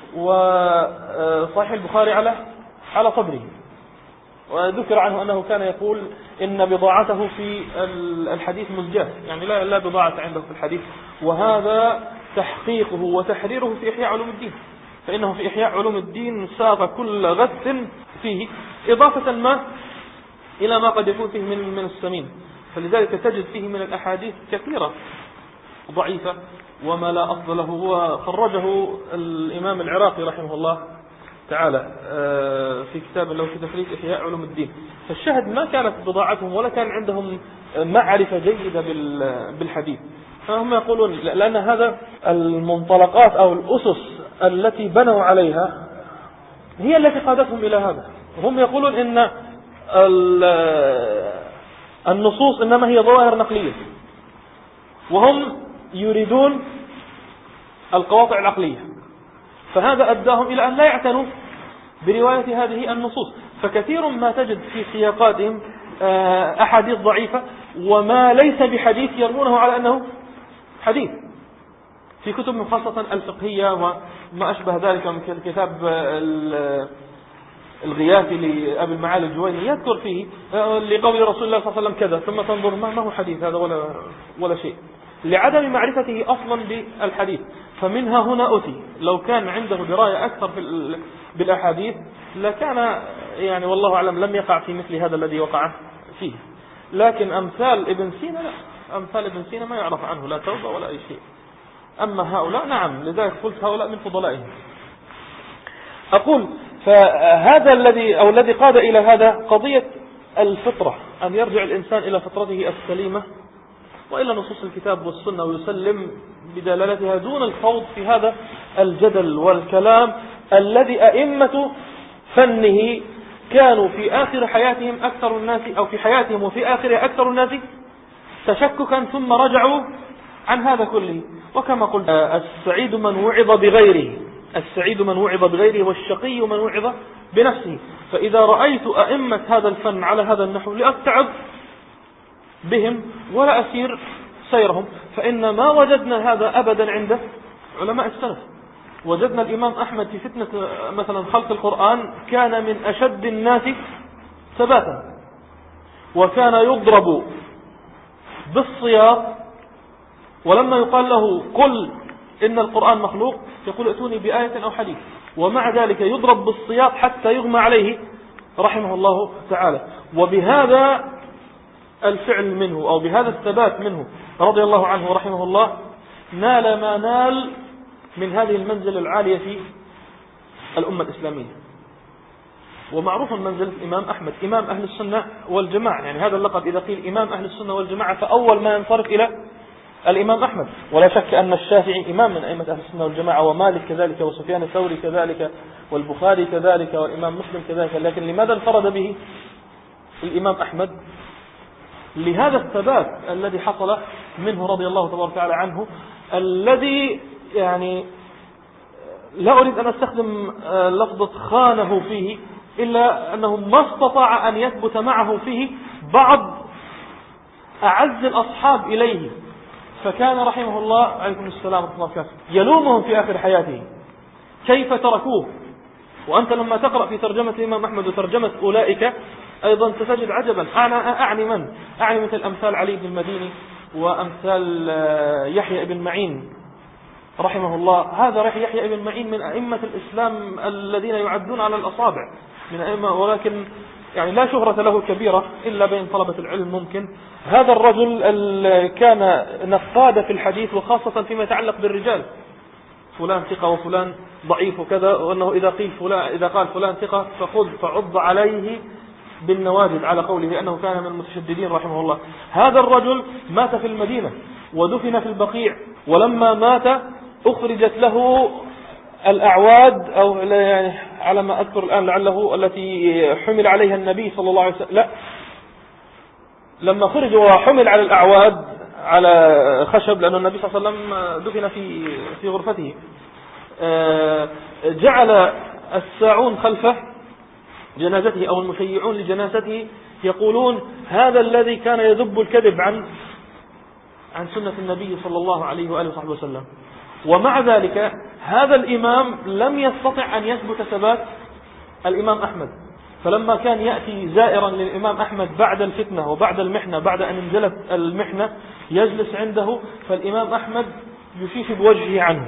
وصحيح البخاري على على صدره، وذكر عنه أنه كان يقول إن بضاعته في الحديث مزجاة، يعني لا لا بضاعة عنده في الحديث. وهذا تحقيقه وتحريره في إحياء علوم الدين، فإنه في إحياء علوم الدين ساق كل غث فيه، إضافة ما إلى ما قد يكون فيه من من السمين. فلذلك تجد فيه من الأحاديث كثيرة ضعيفة وما لا أصل له. هو خرجه الإمام العراقي رحمه الله تعالى في كتاب له في تخريج إحياء علوم الدين. فالشاهد ما كانت بضاعتهم ولا كان عندهم معرفة جيدة بالحديث، فهم يقولون لأن هذا المنطلقات أو الأسس التي بنوا عليها هي التي قادتهم إلى هذا. هم يقولون إن النصوص إنما هي ظواهر نقلية، وهم يريدون القواطع العقلية، فهذا أداهم إلى أن لا يعتنوا برواية هذه النصوص. فكثير ما تجد في سياقاتهم أحاديث ضعيفة وما ليس بحديث يرمونه على أنه حديث، في كتب خاصة الفقهية وما أشبه ذلك، من كتاب الغياثي لأبي المعالي الجويني يذكر فيه لقول رسول الله صلى الله عليه وسلم كذا، ثم تنظر ما هو حديث هذا ولا ولا شيء، لعدم معرفته أصلا بالحديث. فمنها هنا أتي، لو كان عنده دراية أكثر في بالأحاديث لكان يعني والله أعلم لم يقع في مثل هذا الذي وقع فيه. لكن أمثال ابن سينا لا، أمثال ابن سينا ما يعرف عنه لا توبة ولا أي شيء. أما هؤلاء نعم، لذلك قلت هؤلاء من فضلائهم. أقول فهذا الذي أو الذي قاد إلى هذا قضية الفطرة، أن يرجع الإنسان إلى فطرته السليمة وإلى نصوص الكتاب والسنة ويسلم بدلالتها دون الخوض في هذا الجدل والكلام الذي أئمة فنه كانوا في آخر حياتهم أكثر الناس أو في حياتهم وفي آخرها أكثر الناس تشككا ثم رجعوا عن هذا كله. وكما قلت السعيد من وعظ بغيره، السعيد من وعظ بغيره والشقي من وعظ بنفسه. فإذا رأيت أئمة هذا الفن على هذا النحو لأتعب بهم ولا أسير سيرهم، فإن ما وجدنا هذا أبدا عند علماء السلف. وجدنا الإمام أحمد في فتنة مثلا خلق القرآن كان من أشد الناس ثباتا، وكان يضرب بالصياط، ولما يقال له قل إن القرآن مخلوق يقول ائتوني بآية أو حديث، ومع ذلك يضرب بالصياط حتى يغمى عليه رحمه الله تعالى. وبهذا الفعل منه أو بهذا الثبات منه رضي الله عنه رحمه الله نال ما نال من هذه المنزلة العالية في الأمة الإسلامية. ومعروف منزلة إمام أحمد إمام أهل السنة والجماعة، يعني هذا اللقب إذا قيل إمام أهل السنة والجماعة فأول ما ينصرف إلى الإمام أحمد. ولا شك أن الشافعي إمام من أئمة أهل السنة والجماعة، ومالك كذلك، وسفيان الثوري كذلك، والبخاري كذلك، والإمام مسلم كذلك. لكن لماذا انفرد به الإمام أحمد؟ لهذا الثبات الذي حصل منه رضي الله تبارك وتعالى عنه، الذي يعني لا أريد أن أستخدم لفظة خانه فيه، إلا أنه ما استطاع أن يثبت معه فيه بعض أعز الأصحاب إليه، فكان رحمه الله عليكم السلام ورحمة الله وبركاته يلومهم في آخر حياته كيف تركوه. وأنت لما تقرأ في ترجمة الإمام أحمد وترجمة أولئك أيضا ستجد عجبا. أعني من؟ أعني مثل أمثال علي بن المديني وأمثال يحيى بن معين رحمه الله. هذا يحيى بن معين من أئمة الإسلام الذين يعدون على الأصابع من أئمة، ولكن يعني لا شهرة له كبيرة إلا بين طلبة العلم ممكن. هذا الرجل كان نقاد في الحديث، وخاصة فيما يتعلق بالرجال، فلان ثقة وفلان ضعيف وكذا، وأنه إذا قيل فلان إذا قال فلان ثقة فخذ فعض عليه بالنواجذ على قوله أنه كان من المتشددين رحمه الله. هذا الرجل مات في المدينة ودفن في البقيع، ولما مات أخرجت له الأعواد، أو يعني على ما أذكر الآن لعله التي حمل عليها النبي صلى الله عليه وسلم، لا، لما خرج وحمل على الأعواد على خشب، لأن النبي صلى الله عليه وسلم دفن في في غرفته، جعل الساعون خلفه جنازته أو المشيعون لجنازته يقولون هذا الذي كان يذب الكذب عن عن سنة النبي صلى الله عليه وآله وصحبه وسلم. ومع ذلك هذا الإمام لم يستطع أن يثبت ثبات الإمام أحمد. فلما كان يأتي زائرا للإمام أحمد بعد الفتنة وبعد المحنة، بعد أن انزلت المحنة، يجلس عنده، فالإمام أحمد يشيش بوجهه عنه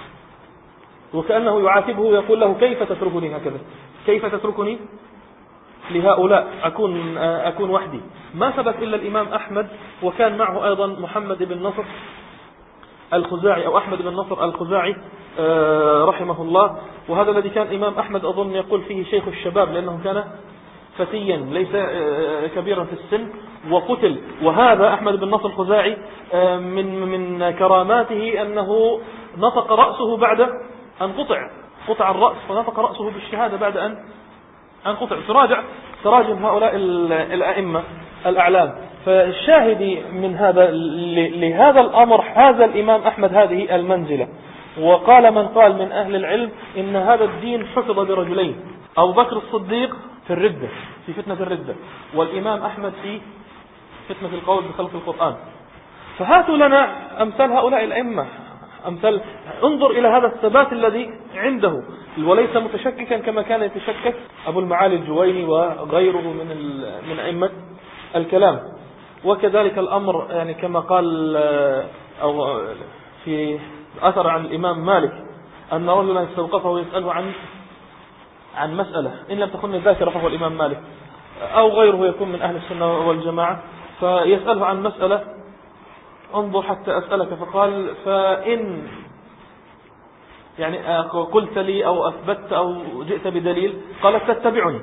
وكأنه يعاتبه ويقول له كيف تتركني هكذا، كيف تتركني لهؤلاء، أكون, أكون وحدي. ما ثبت إلا الإمام أحمد، وكان معه أيضا محمد بن نصر الخزاعي أو أحمد بن نصر الخزاعي رحمه الله. وهذا الذي كان الإمام أحمد أظن يقول فيه شيخ الشباب، لأنه كان فتيا ليس كبيرا في السن وقتل. وهذا أحمد بن نصر الخزاعي من من كراماته أنه نطق رأسه بعد أن قطع قطع الرأس، فنطق رأسه بالشهادة بعد أن أن قطع. تراجع تراجم هؤلاء الأئمة الأعلام. فالشاهدي من هذا لهذا الأمر هذا الإمام أحمد هذه المنزلة. وقال من قال من أهل العلم إن هذا الدين حفظ برجلين، أبو بكر الصديق في الردة في فتنة الردة، والإمام أحمد في فتنة القول بخلق القرآن. فهاتوا لنا أمثال هؤلاء الأئمة، أمثال انظر إلى هذا الثبات الذي عنده، وليس متشككا كما كان يتشكك أبو المعالي الجويني وغيره من من أئمة الكلام. وكذلك الأمر يعني كما قال أو في أثر عن الإمام مالك أن رجلا استوقفه ويسأله عن عن مسألة، إن لم تخن الذاكرة فهو الإمام مالك أو غيره يكون من أهل السنة والجماعة، فيسأله عن مسألة، انظر حتى أسألك، فقال فإن يعني قلت لي أو أثبت أو جئت بدليل، قال تتبعني.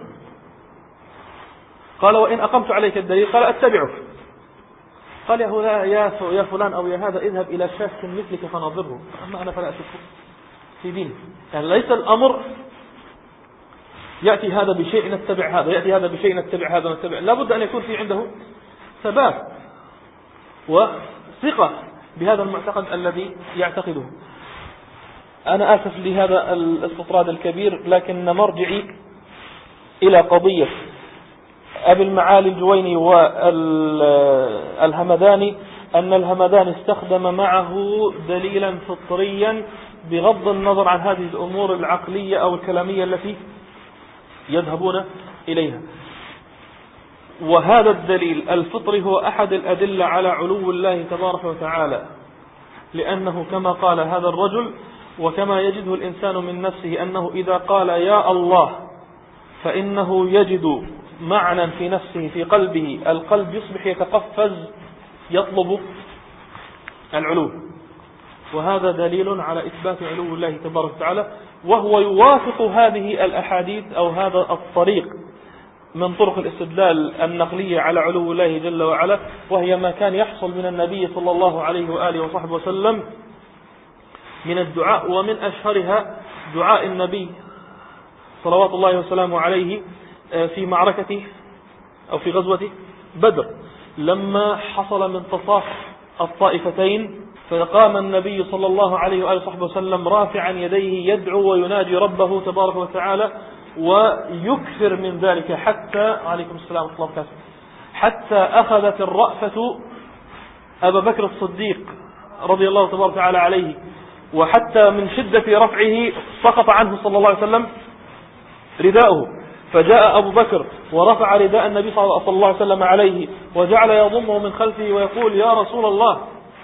قال وإن أقمت عليك الدليل، قال أتبعك. قال يا يا فلان أو يا هذا اذهب إلى شاك مثلك فنظره، أما أنا فلا أشك في ديني. يعني ليس الأمر يأتي هذا بشيء نتبع هذا، يأتي هذا بشيء نتبع هذا نتبع، لا بد أن يكون في عنده ثبات وثقة بهذا المعتقد الذي يعتقده. أنا آسف لهذا الاستطراد الكبير، لكن مرجعي إلى قضية أبي المعالي الجويني والهمداني، أن الهمداني استخدم معه دليلا فطريا بغض النظر عن هذه الأمور العقلية أو الكلامية التي يذهبون إليها. وهذا الدليل الفطري هو أحد الأدلة على علو الله تبارك وتعالى، لأنه كما قال هذا الرجل وكما يجده الإنسان من نفسه أنه إذا قال يا الله فإنه يجد معنى في نفسه في قلبه، القلب يصبح يتقفز يطلب العلو. وهذا دليل على إثبات علو الله تبارك وتعالى، وهو يوافق هذه الأحاديث أو هذا الطريق من طرق الاستدلال النقلية على علو الله جل وعلا، وهي ما كان يحصل من النبي صلى الله عليه وآله وصحبه وسلم من الدعاء. ومن أشهرها دعاء النبي صلوات الله وسلامه عليه في معركته أو في غزوة بدر، لما حصل من تصاف الطائفتين، فقام النبي صلى الله عليه وآله وصحبه وسلم رافعا يديه يدعو ويناجي ربه تبارك وتعالى، ويكثر من ذلك حتى عليكم السلام ورحمة الله وبركاته حتى أخذت الرأفة أبا بكر الصديق رضي الله تبارك وتعالى عليه، وحتى من شدة رفعه سقط عنه صلى الله عليه وسلم رداؤه، فجاء أبو بكر ورفع رداء النبي صلى الله عليه وسلم عليه وجعل يضمه من خلفه ويقول: يا رسول الله،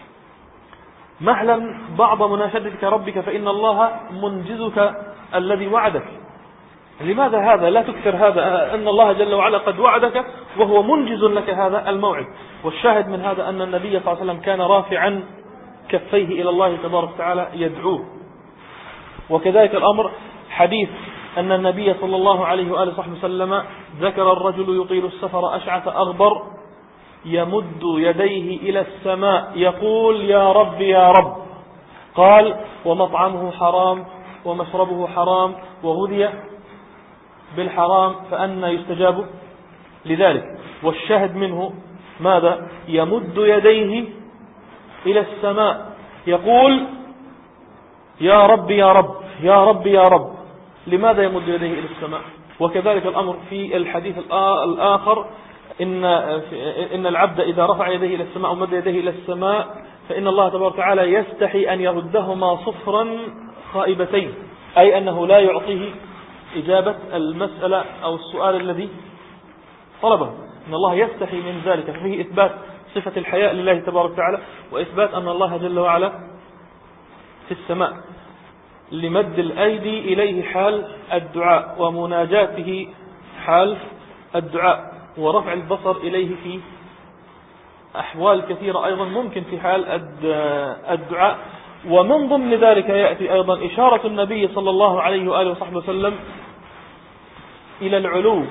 مهلا بعض مناشدتك ربك فإن الله منجزك الذي وعدك. لماذا هذا؟ لا تكثر هذا، أن الله جل وعلا قد وعدك وهو منجز لك هذا الموعد. والشاهد من هذا أن النبي صلى الله عليه وسلم كان رافعا كفيه إلى الله تبارك وتعالى يدعوه. وكذلك الأمر حديث أن النبي صلى الله عليه وآله وصحبه وسلم ذكر الرجل يطيل السفر أشعث أغبر يمد يديه إلى السماء يقول: يا رب يا رب. قال: ومطعمه حرام ومشربه حرام وغذي بالحرام فأنى يستجاب لذلك. والشاهد منه ماذا؟ يمد يديه إلى السماء يقول: يا رب يا رب يا رب يا رب. لماذا يمد يديه إلى السماء؟ وكذلك الأمر في الحديث الآخر: إن إن العبد إذا رفع يديه إلى السماء ومد يديه إلى السماء فإن الله تبارك وتعالى يستحي أن يردهما صفرا خائبتين، أي أنه لا يعطيه إجابة المسألة أو السؤال الذي طلبه، إن الله يستحي من ذلك. فيه إثبات صفة الحياء لله تبارك وتعالى، وإثبات أن الله جل وعلا في السماء، لمد الأيدي إليه حال الدعاء، ومناجاته حال الدعاء، ورفع البصر إليه في أحوال كثيرة أيضا ممكن في حال الدعاء. ومن ضمن ذلك يأتي أيضا إشارة النبي صلى الله عليه وآله وصحبه وسلم إلى العلو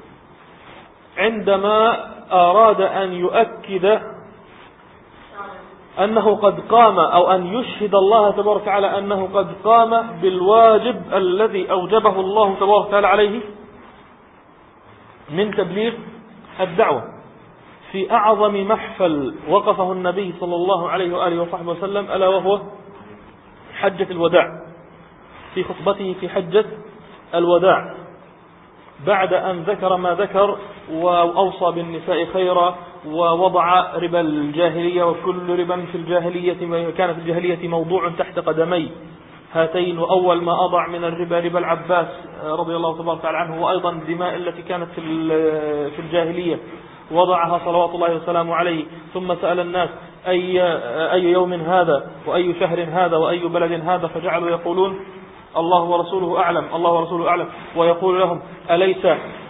عندما أراد أن يؤكد أنه قد قام، أو أن يشهد الله تبارك وتعالى أنه قد قام بالواجب الذي أوجبه الله تبارك وتعالى عليه من تبليغ الدعوة، في أعظم محفل وقفه النبي صلى الله عليه وآله وصحبه وسلم، ألا وهو حجة الوداع، في خطبته في حجة الوداع، بعد أن ذكر ما ذكر وأوصى بالنساء خيرا، ووضع ربا الجاهلية، وكل ربا في الجاهلية كانت الجاهلية موضوع تحت قدمي هاتين، وأول ما أضع من الربا ربا العباس رضي الله تبارك وتعالى عنه، وأيضا الدماء التي كانت في الجاهلية وضعها صلوات الله وسلامه عليه. ثم سأل الناس: أي, أي يوم هذا وأي شهر هذا وأي بلد هذا؟ فجعلوا يقولون: الله ورسوله أعلم الله ورسوله أعلم. ويقول لهم: أليس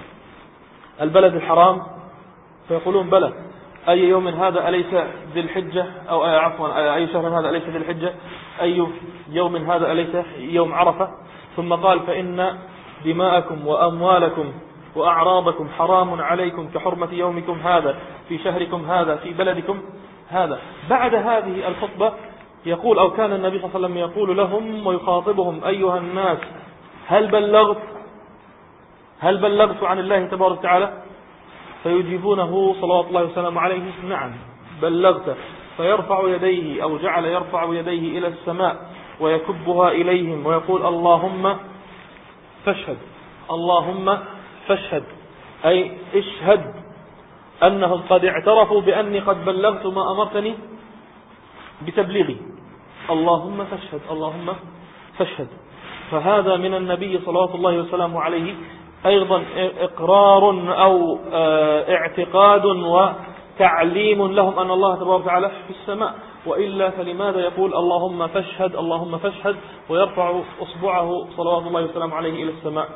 البلد الحرام؟ فيقولون: بلى. أي يوم هذا؟ أليس ذي الحجة؟ أو عفوا أي شهر هذا؟ أليس ذي الحجة؟ أي يوم هذا؟ أليس يوم عرفة؟ ثم قال: فإن دماءكم وأموالكم وأعراضكم حرام عليكم كحرمة يومكم هذا في شهركم هذا في بلدكم هذا. بعد هذه الخطبة يقول، أو كان النبي صلى الله عليه وسلم يقول لهم ويخاطبهم: أيها الناس، هل بلغت هل بلغت عن الله تبارك وتعالى؟ فيجيبونه صلوات الله وسلامه عليه: نعم بلغت. فيرفع يديه، أو جعل يرفع يديه إلى السماء ويكبها إليهم ويقول: اللهم فاشهد اللهم فاشهد، أي اشهد أنهم قد اعترفوا بأني قد بلغت ما أمرتني بتبليغي، اللهم فاشهد اللهم فاشهد. فهذا من النبي صلوات الله وسلامه عليه أيضا إقرار أو اعتقاد وتعليم لهم أن الله تبارك وتعالى في السماء، وإلا فلماذا يقول اللهم فاشهد اللهم فاشهد ويرفع أصبعه صلوات الله وسلامه عليه إلى السماء؟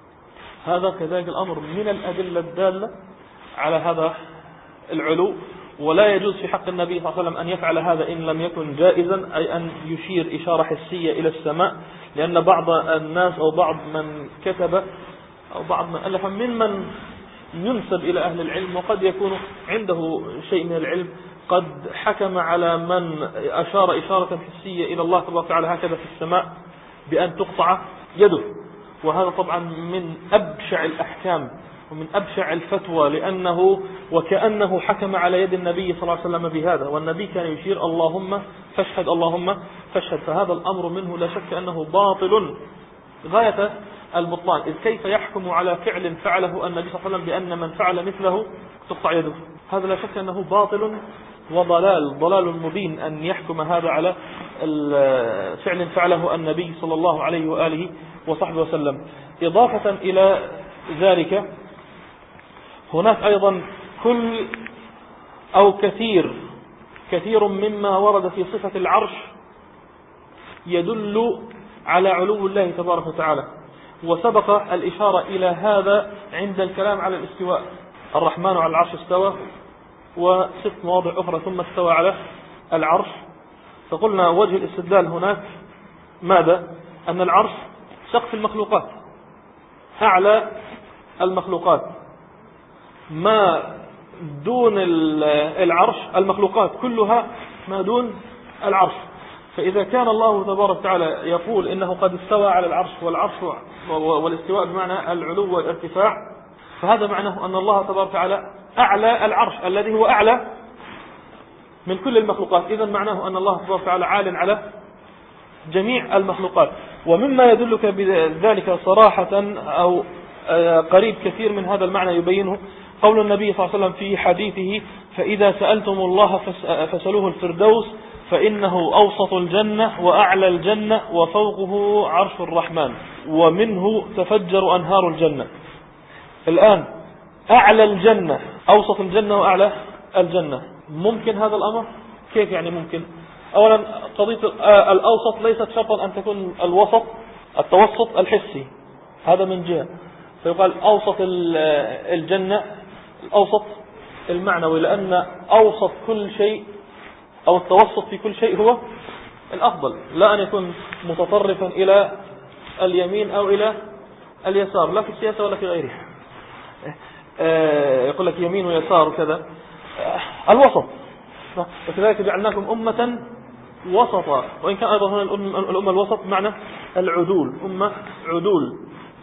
هذا كذلك الأمر من الأدلة الدالة على هذا العلو. ولا يجوز في حق النبي صلى الله عليه وسلم أن يفعل هذا إن لم يكن جائزا، أي أن يشير إشارة حسية إلى السماء، لأن بعض الناس أو بعض من كتب أو بعض من ألف ممن ينسب إلى أهل العلم وقد يكون عنده شيء من العلم قد حكم على من أشار إشارة حسية إلى الله تبارك وتعالى هكذا في السماء بأن تقطع يده، وهذا طبعا من أبشع الأحكام ومن أبشع الفتوى، لأنه وكأنه حكم على يد النبي صلى الله عليه وسلم بهذا، والنبي كان يشير اللهم فاشهد اللهم فاشهد، فهذا الأمر منه لا شك أنه باطل غاية البطلان. إذ كيف يحكم على فعل فعله النبي صلى الله عليه وسلم بأن من فعل مثله تقطع يده؟ هذا لا شك أنه باطل وضلال ضلال مبين أن يحكم هذا على فعل فعله النبي صلى الله عليه وآله وصحبه وسلم. إضافة إلى ذلك هناك أيضا كل أو كثير كثير مما ورد في صفة العرش يدل على علو الله تبارك وتعالى، وسبق الإشارة إلى هذا عند الكلام على الاستواء. الرحمن على العرش استوى، وست مواضع أخرى ثم استوى على العرش. فقلنا وجه الاستدلال هناك ماذا؟ أن العرش سقف المخلوقات، أعلى المخلوقات، ما دون العرش المخلوقات كلها ما دون العرش. فإذا كان الله تبارك وتعالى يقول إنه قد استوى على العرش، والعرش والاستواء بمعنى العلو والارتفاع، فهذا معناه أن الله تبارك وتعالى أعلى العرش الذي هو أعلى من كل المخلوقات. إذن معناه أن الله تبارك وتعالى عال على جميع المخلوقات. ومما يدلك بذلك صراحة أو قريب كثير من هذا المعنى يبينه قول النبي صلى الله عليه وسلم في حديثه: فإذا سألتم الله فسألوه الفردوس فإنه أوسط الجنة وأعلى الجنة وفوقه عرش الرحمن ومنه تفجر أنهار الجنة. الآن أعلى الجنة، أوسط الجنة وأعلى الجنة، ممكن هذا الأمر؟ كيف يعني ممكن؟ أولا قضية الأوسط ليست شرطا أن تكون الوسط التوسط الحسي، هذا من جهة، فيقال أوسط الجنة الأوسط المعنوي، لأن أوسط كل شيء أو التوسط في كل شيء هو الأفضل، لا أن يكون متطرفا إلى اليمين أو إلى اليسار، لا في السياسة ولا في غيرها. يقول لك يمين ويسار وكذا، الوسط. وكذلك جعلناكم أمة وسطا، وإن كان أيضا هنا الأمة الوسط معنى العدول، أمة عدول.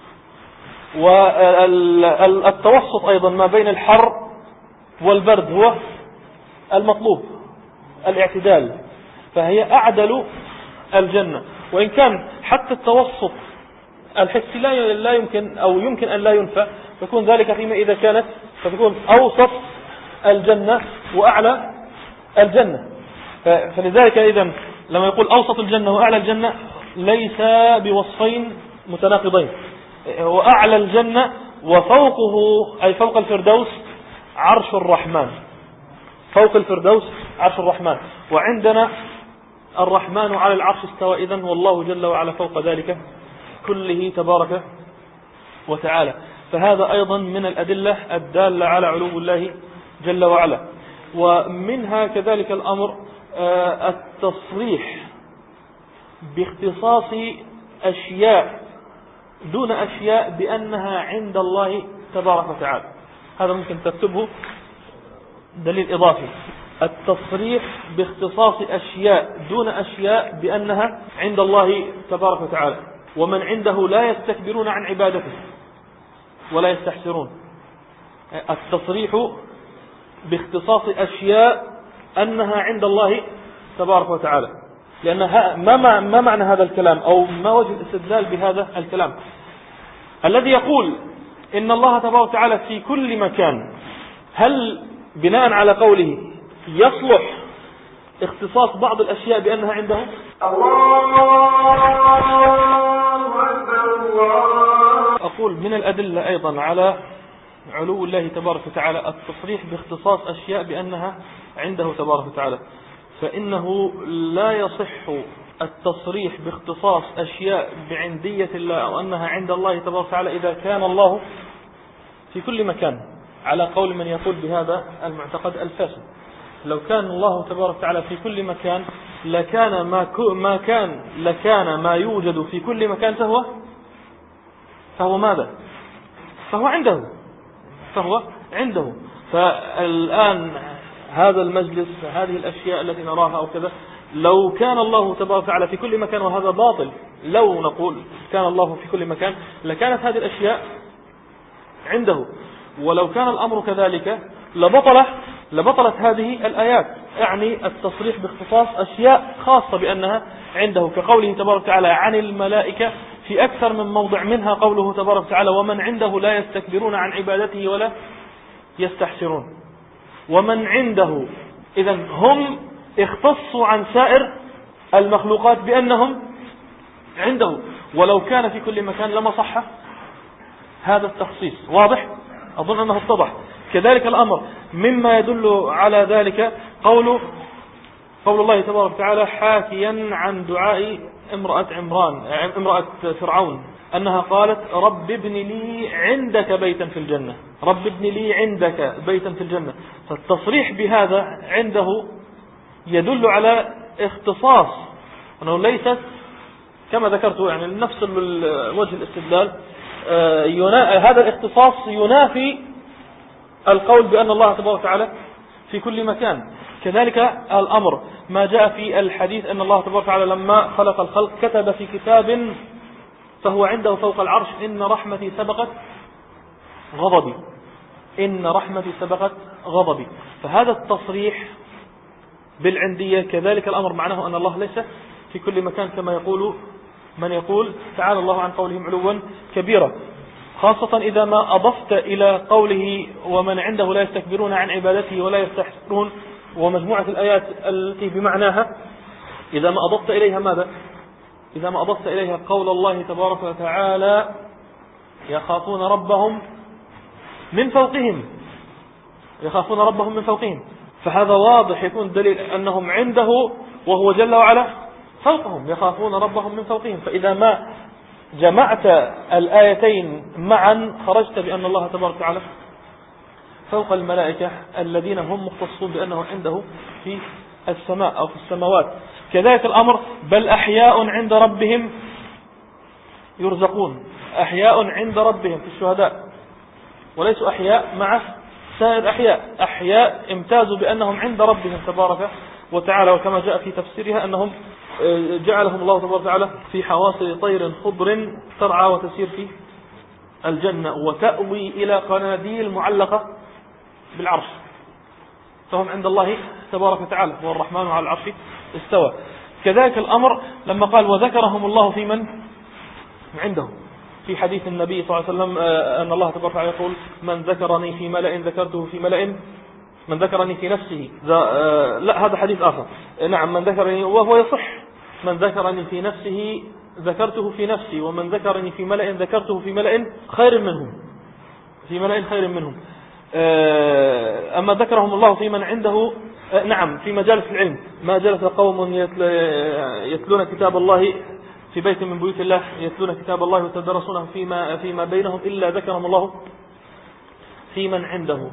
والتوسط أيضا ما بين الحر والبرد هو المطلوب، الاعتدال، فهي أعدل الجنة. وإن كان حتى التوسط الحسي لا يمكن أو يمكن أن لا ينفع، فيكون ذلك فيما إذا كانت فتكون أوسط الجنة وأعلى الجنة. فلذلك إذن لما يقول أوسط الجنة وأعلى الجنة ليس بوصفين متناقضين، وأعلى الجنة وفوقه أي فوق الفردوس عرش الرحمن، فوق الفردوس عرش الرحمن، وعندنا الرحمن على العرش استوى، إذن والله جل وعلا فوق ذلك كله تبارك وتعالى. فهذا أيضا من الأدلة الدالة على علو الله جل وعلا. ومنها كذلك الأمر التصريح باختصاص أشياء دون أشياء بأنها عند الله تبارك وتعالى، هذا ممكن تكتبه دليل إضافي، التصريح باختصاص أشياء دون أشياء بأنها عند الله تبارك وتعالى، ومن عنده لا يستكبرون عن عبادته ولا يستحسرون. التصريح باختصاص أشياء أنها عند الله تبارك وتعالى، لأن ما ما معنى هذا الكلام أو ما وجه الاستدلال بهذا الكلام؟ الذي يقول إن الله تبارك وتعالى في كل مكان، هل بناء على قوله يصلح اختصاص بعض الأشياء بأنها عنده؟ أقول من الأدلة أيضا على علو الله تبارك وتعالى التصريح باختصاص أشياء بأنها عنده تبارك وتعالى، فإنه لا يصح التصريح باختصاص أشياء بعندية الله أو أنها عند الله تبارك وتعالى إذا كان الله في كل مكان، على قول من يقول بهذا المعتقد الفاسد. لو كان الله تبارك وتعالى في كل مكان لكان ما ما كان لكان ما يوجد في كل مكان فهو فهو ماذا؟ فهو عنده فهو عنده فالآن هذا المجلس هذه الأشياء التي نراها أو كذا لو كان الله تبارك وتعالى في كل مكان وهذا باطل، لو نقول كان الله في كل مكان لكانت هذه الأشياء عنده، ولو كان الأمر كذلك لبطل لبطلت هذه الآيات، يعني التصريح باختصاص أشياء خاصة بأنها عنده، كقوله تبارك وتعالى عن الملائكة في أكثر من موضع، منها قوله تبارك وتعالى ومن عنده لا يستكبرون عن عبادته ولا يستحسرون. ومن عنده، إذن هم اختصوا عن سائر المخلوقات بأنهم عنده، ولو كان في كل مكان لما صح هذا التخصيص. واضح؟ أظن أنه اتضح. كذلك الأمر مما يدل على ذلك قول قول الله تبارك وتعالى حاكيا عن دعاء امرأة عمران امرأة فرعون أنها قالت رب ابن لي عندك بيتا في الجنة، رب ابن لي عندك بيتا في الجنة. فالتصريح بهذا عنده يدل على اختصاص، أنه ليست كما ذكرت يعني نفس وجه الاستدلال. هذا الاختصاص ينافي القول بأن الله تبارك وتعالى في كل مكان. كذلك الأمر ما جاء في الحديث أن الله تبارك وتعالى لما خلق الخلق كتب في كتاب فهو عنده فوق العرش إن رحمتي سبقت غضبي، إن رحمتي سبقت غضبي. فهذا التصريح بالعندية كذلك الأمر معناه أن الله ليس في كل مكان كما يقول من يقول تعالى الله عن قولهم علوا كبيرا، خاصة إذا ما أضفت إلى قوله ومن عنده لا يستكبرون عن عبادته ولا يستحسرون ومجموعة الآيات التي بمعناها، إذا ما أضفت إليها ماذا؟ إذا ما أضفت إليها قول الله تبارك وتعالى يخافون ربهم من فوقهم، يخافون ربهم من فوقهم، فهذا واضح يكون دليل أنهم عنده وهو جل وعلا فوقهم، يخافون ربهم من فوقهم. فإذا ما جمعت الآيتين معا خرجت بأن الله تبارك وتعالى فوق الملائكة الذين هم مختصون بأنه عنده في السماء أو في السماوات. كذلك الأمر بل أحياء عند ربهم يرزقون، أحياء عند ربهم في الشهداء، وليسوا أحياء مع سائر أحياء، أحياء امتازوا بأنهم عند ربهم تبارك وتعالى. وكما جاء في تفسيرها أنهم جعلهم الله تبارك وتعالى في حواصل طير خضر ترعى وتسير في الجنة وتأوي إلى قناديل معلقة بالعرش، فهم عند الله تبارك وتعالى، هو الرحمن على العرش استوى. كذلك الأمر لما قال وذكرهم الله في من عنده، في حديث النبي صلى الله عليه وسلم أن الله تبارك وتعالى يقول من ذكرني في ملأ ذكرته في ملأ، من ذكرني في نفسه لا هذا حديث آخر، نعم من ذكرني وهو يصح، من ذكرني في نفسه ذكرته في نفسي ومن ذكرني في ملأ ذكرته في ملأ خير منهم، في ملأ خير منهم. أما ذكرهم الله في من عنده نعم في مجالس العلم، ما جلس قوم يتلون كتاب الله في بيت من بيوت الله يتلون كتاب الله وتدرسونه فيما فيما بينهم إلا ذكرهم الله في من عنده.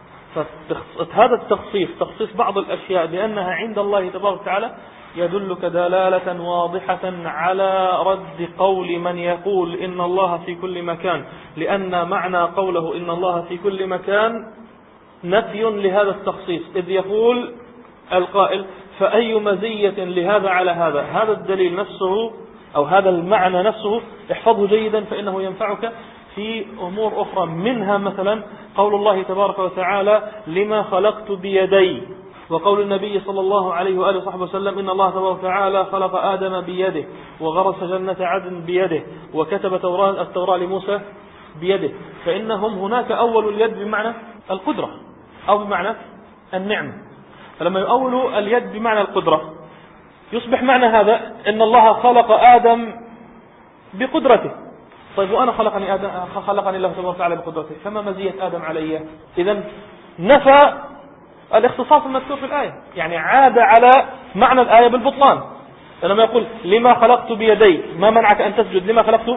فهذا التخصيص تخصيص بعض الأشياء بأنها عند الله تبارك وتعالى يدلك دلالة واضحة على رد قول من يقول إن الله في كل مكان، لأن معنى قوله إن الله في كل مكان نفي لهذا التخصيص، إذ يقول القائل فأي مزية لهذا على هذا. هذا الدليل نفسه أو هذا المعنى نفسه احفظه جيدا فإنه ينفعك في أمور أخرى، منها مثلا قول الله تبارك وتعالى لما خلقت بيدي، وقول النبي صلى الله عليه وآله وصحبه وسلم إن الله تبارك وتعالى خلق آدم بيده وغرس جنة عدن بيده وكتب توراة التوراة لموسى بيده. فإنهم هناك أول اليد بمعنى القدرة أو بمعنى النعم، فلما يؤولوا اليد بمعنى القدرة يصبح معنى هذا إن الله خلق آدم بقدرته. طيب وأنا خلقني آدم خلقني الله تبارك وتعالى بقدرته، فما مزية آدم علي؟ إذن نفى الاختصاص المذكور في الآية، يعني عاد على معنى الآية بالبطلان. لما يقول لما خلقت بيدي، ما منعك أن تسجد لما خلقت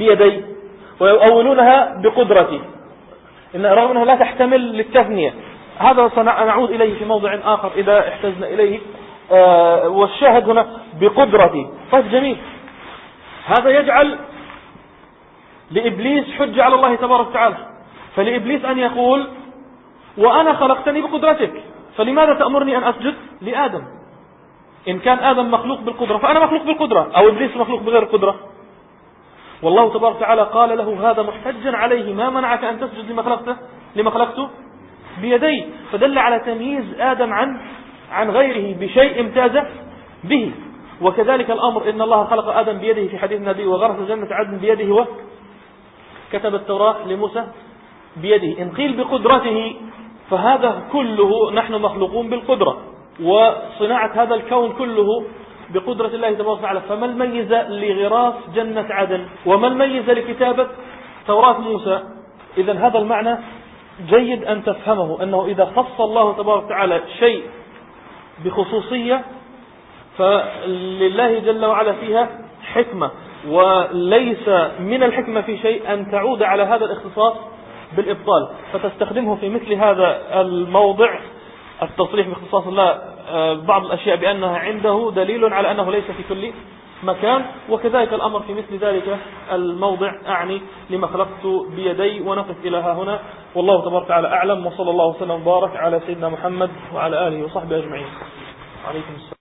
بيدي، ويؤولونها بقدرتي، إن رغم أنها لا تحتمل للتثنية هذا سنعود إليه في موضع آخر إذا احتجنا إليه. آه والشاهد هنا بقدرتي. طيب جميل، هذا يجعل لإبليس حجة على الله تبارك وتعالى. فلإبليس أن يقول وأنا خلقتني بقدرتك، فلماذا تأمرني أن أسجد لآدم؟ إن كان آدم مخلوق بالقدرة فأنا مخلوق بالقدرة، أو إبليس مخلوق بغير القدرة. والله تبارك وتعالى قال له هذا محتجا عليه، ما منعك أن تسجد لما خلقته لما خلقته بيدي. فدل على تمييز آدم عن عن غيره بشيء امتاز به. وكذلك الأمر إن الله خلق آدم بيده في حديث النبي وغرس جنة عدن بيده وكتب التوراة لموسى بيده. إن قيل بقدرته فهذا كله نحن مخلوقون بالقدرة، وصناعة هذا الكون كله بقدرة الله تبارك وتعالى. فما الميز لغراس جنة عدن وما الميز لكتابة توراة موسى؟ إذن هذا المعنى جيد أن تفهمه، أنه إذا خص الله تبارك وتعالى شيء بخصوصية فلله جل وعلا فيها حكمة، وليس من الحكمة في شيء أن تعود على هذا الاختصاص بالإبطال، فتستخدمه في مثل هذا الموضع التصريح باختصاص الله بعض الأشياء بأنها عنده دليل على أنه ليس في كل مكان. وكذلك الأمر في مثل ذلك الموضع، أعني لما خلقت بيدي. ونقف إلى ها هنا، والله تبارك وتعالى أعلم، وصلى الله وسلم وبارك على سيدنا محمد وعلى آله وصحبه أجمعين. عليكم السلام.